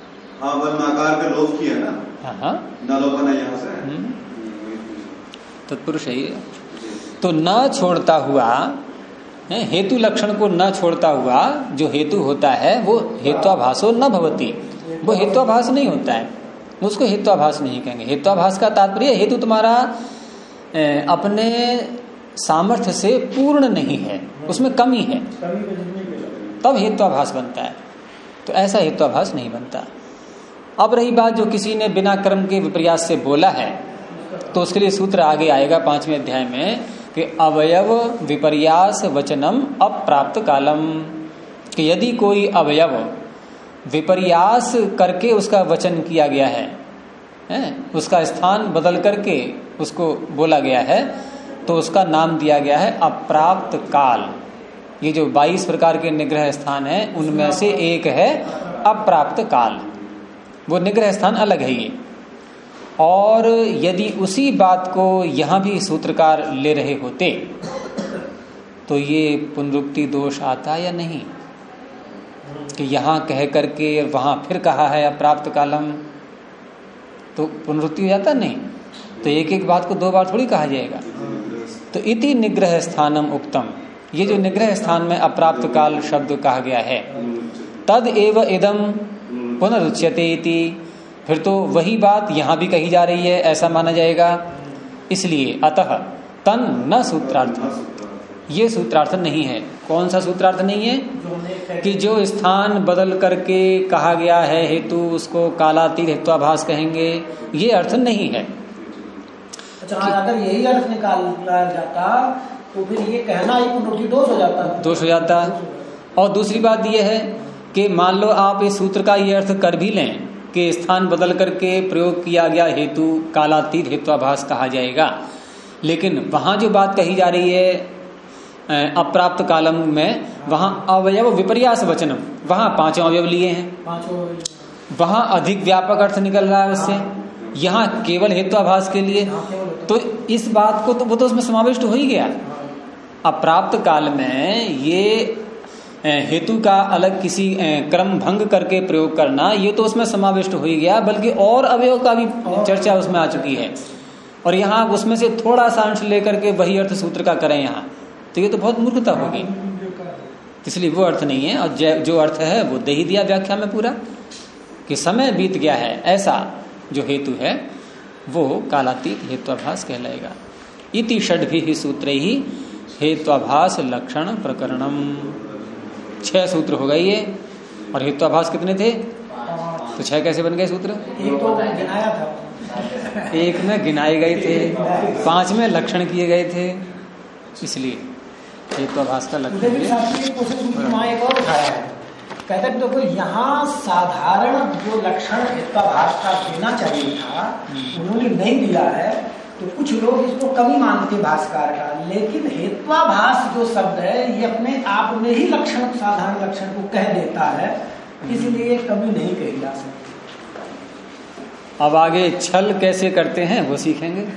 तत्पुरुष है। तो न छोड़ता हुआ, हेतु लक्षण को न छोड़ता हुआ जो हेतु होता है वो हेत्वाभासो न भवति, वो हेत्वाभास नहीं होता है, उसको हेत्वाभास नहीं कहेंगे। हेत्वाभास का तात्पर्य हेतु तुम्हारा अपने सामर्थ्य से पूर्ण नहीं है, उसमें कमी है, तब हेत्वाभास बनता है। तो ऐसा हेत्वाभास नहीं बनता। अब रही बात जो किसी ने बिना कर्म के विपर्यास से बोला है, तो उसके लिए सूत्र आगे आएगा 5वें अध्याय में कि अवयव विपर्यास वचनम अप्राप्त कालम, कि यदि कोई अवयव विपर्यास करके उसका वचन किया गया है, उसका स्थान बदल करके उसको बोला गया है, तो उसका नाम दिया गया है अप्राप्त काल। ये जो 22 प्रकार के निग्रह स्थान है उनमें से एक है अप्राप्त काल, वो निग्रह स्थान अलग है ये। और यदि उसी बात को यहाँ भी सूत्रकार ले रहे होते तो ये पुनरुक्ति दोष आता या नहीं, कि यहाँ कह करके वहाँ फिर कहा है अप्राप्त कालम, तो पुनरुक्ति हो जाता नहीं। तो एक एक बात को दो बार थोड़ी कहा जाएगा। तो इति निग्रह स्थानम उक्तम, ये जो निग्रह स्थान में अप्राप्त काल शब्द कहा गया है, तद एव इदम पुनरुच्यते इति, फिर तो वही बात यहाँ भी कही जा रही है ऐसा माना जाएगा। इसलिए अतः तन न सूत्रार्थ, ये सूत्रार्थ नहीं है। कौन सा सूत्रार्थ नहीं है? कि जो स्थान बदल करके कहा गया है हेतु, उसको कालातीत हेत्वाभास कहेंगे, ये अर्थ नहीं है। अच्छा, अगर यही अर्थ निकाला जाता तो फिर ये कहना ही पुनरुक्ति दोष हो जाता, दोष हो जाता। और दूसरी बात यह है कि मान लो आप इस सूत्र का ये अर्थ कर भी लें कि स्थान बदल करके प्रयोग किया गया हेतु कालातीत हेत्वाभास कहा जाएगा, लेकिन वहां जो बात कही जा रही है अप्राप्त कालम में, वहां अवयव विपर्यास वचनम, वहां 5 अवयव लिए हैं, वहां अधिक व्यापक अर्थ निकल रहा है उससे, यहाँ केवल हेत्वाभास के लिए। तो इस बात को तो वो तो उसमें समाविष्ट हो ही गया। अप्राप्त काल में ये हेतु का अलग किसी क्रम भंग करके प्रयोग करना, ये तो उसमें समाविष्ट हो ही गया, बल्कि और अवयव का भी चर्चा उसमें आ चुकी है। और यहाँ उसमें से थोड़ा सा अंश लेकर के वही अर्थ सूत्र का करें यहाँ, तो ये तो बहुत मूर्खता होगी। इसलिए वो अर्थ नहीं है। और जो अर्थ है वो दे ही दिया व्याख्या में पूरा, कि समय बीत गया है ऐसा जो हेतु है वो कालातीत हेत्वाभास कहलाएगा। इति षड्भिः सूत्रैः हेत्वाभास लक्षण प्रकरणम, 6 सूत्र हो गए ये। और हेत्वाभास कितने थे? तो 6 कैसे बन गए सूत्र? एक तो गिनाया था, एक में गिनाए गए थे, 5 में लक्षण किए गए थे, इसलिए हेत्वाभास का लक्षण एक और उठाया है। कहते हैं देखो यहाँ साधारण जो लक्षण हेत्वाभास का देना चाहिए था उन्होंने नहीं दिया है, तो कुछ लोग इसको कमी मानते भास्कर का, लेकिन हेत्वाभास जो शब्द है ये अपने आप में ही लक्षण, साधारण लक्षण को कह देता है, इसलिए कमी नहीं कही जा सकती। अब आगे छल कैसे करते हैं वो सीखेंगे।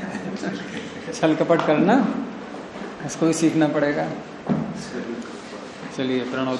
छल कपट करना उसको ही सीखना पड़ेगा। चलिए प्रणव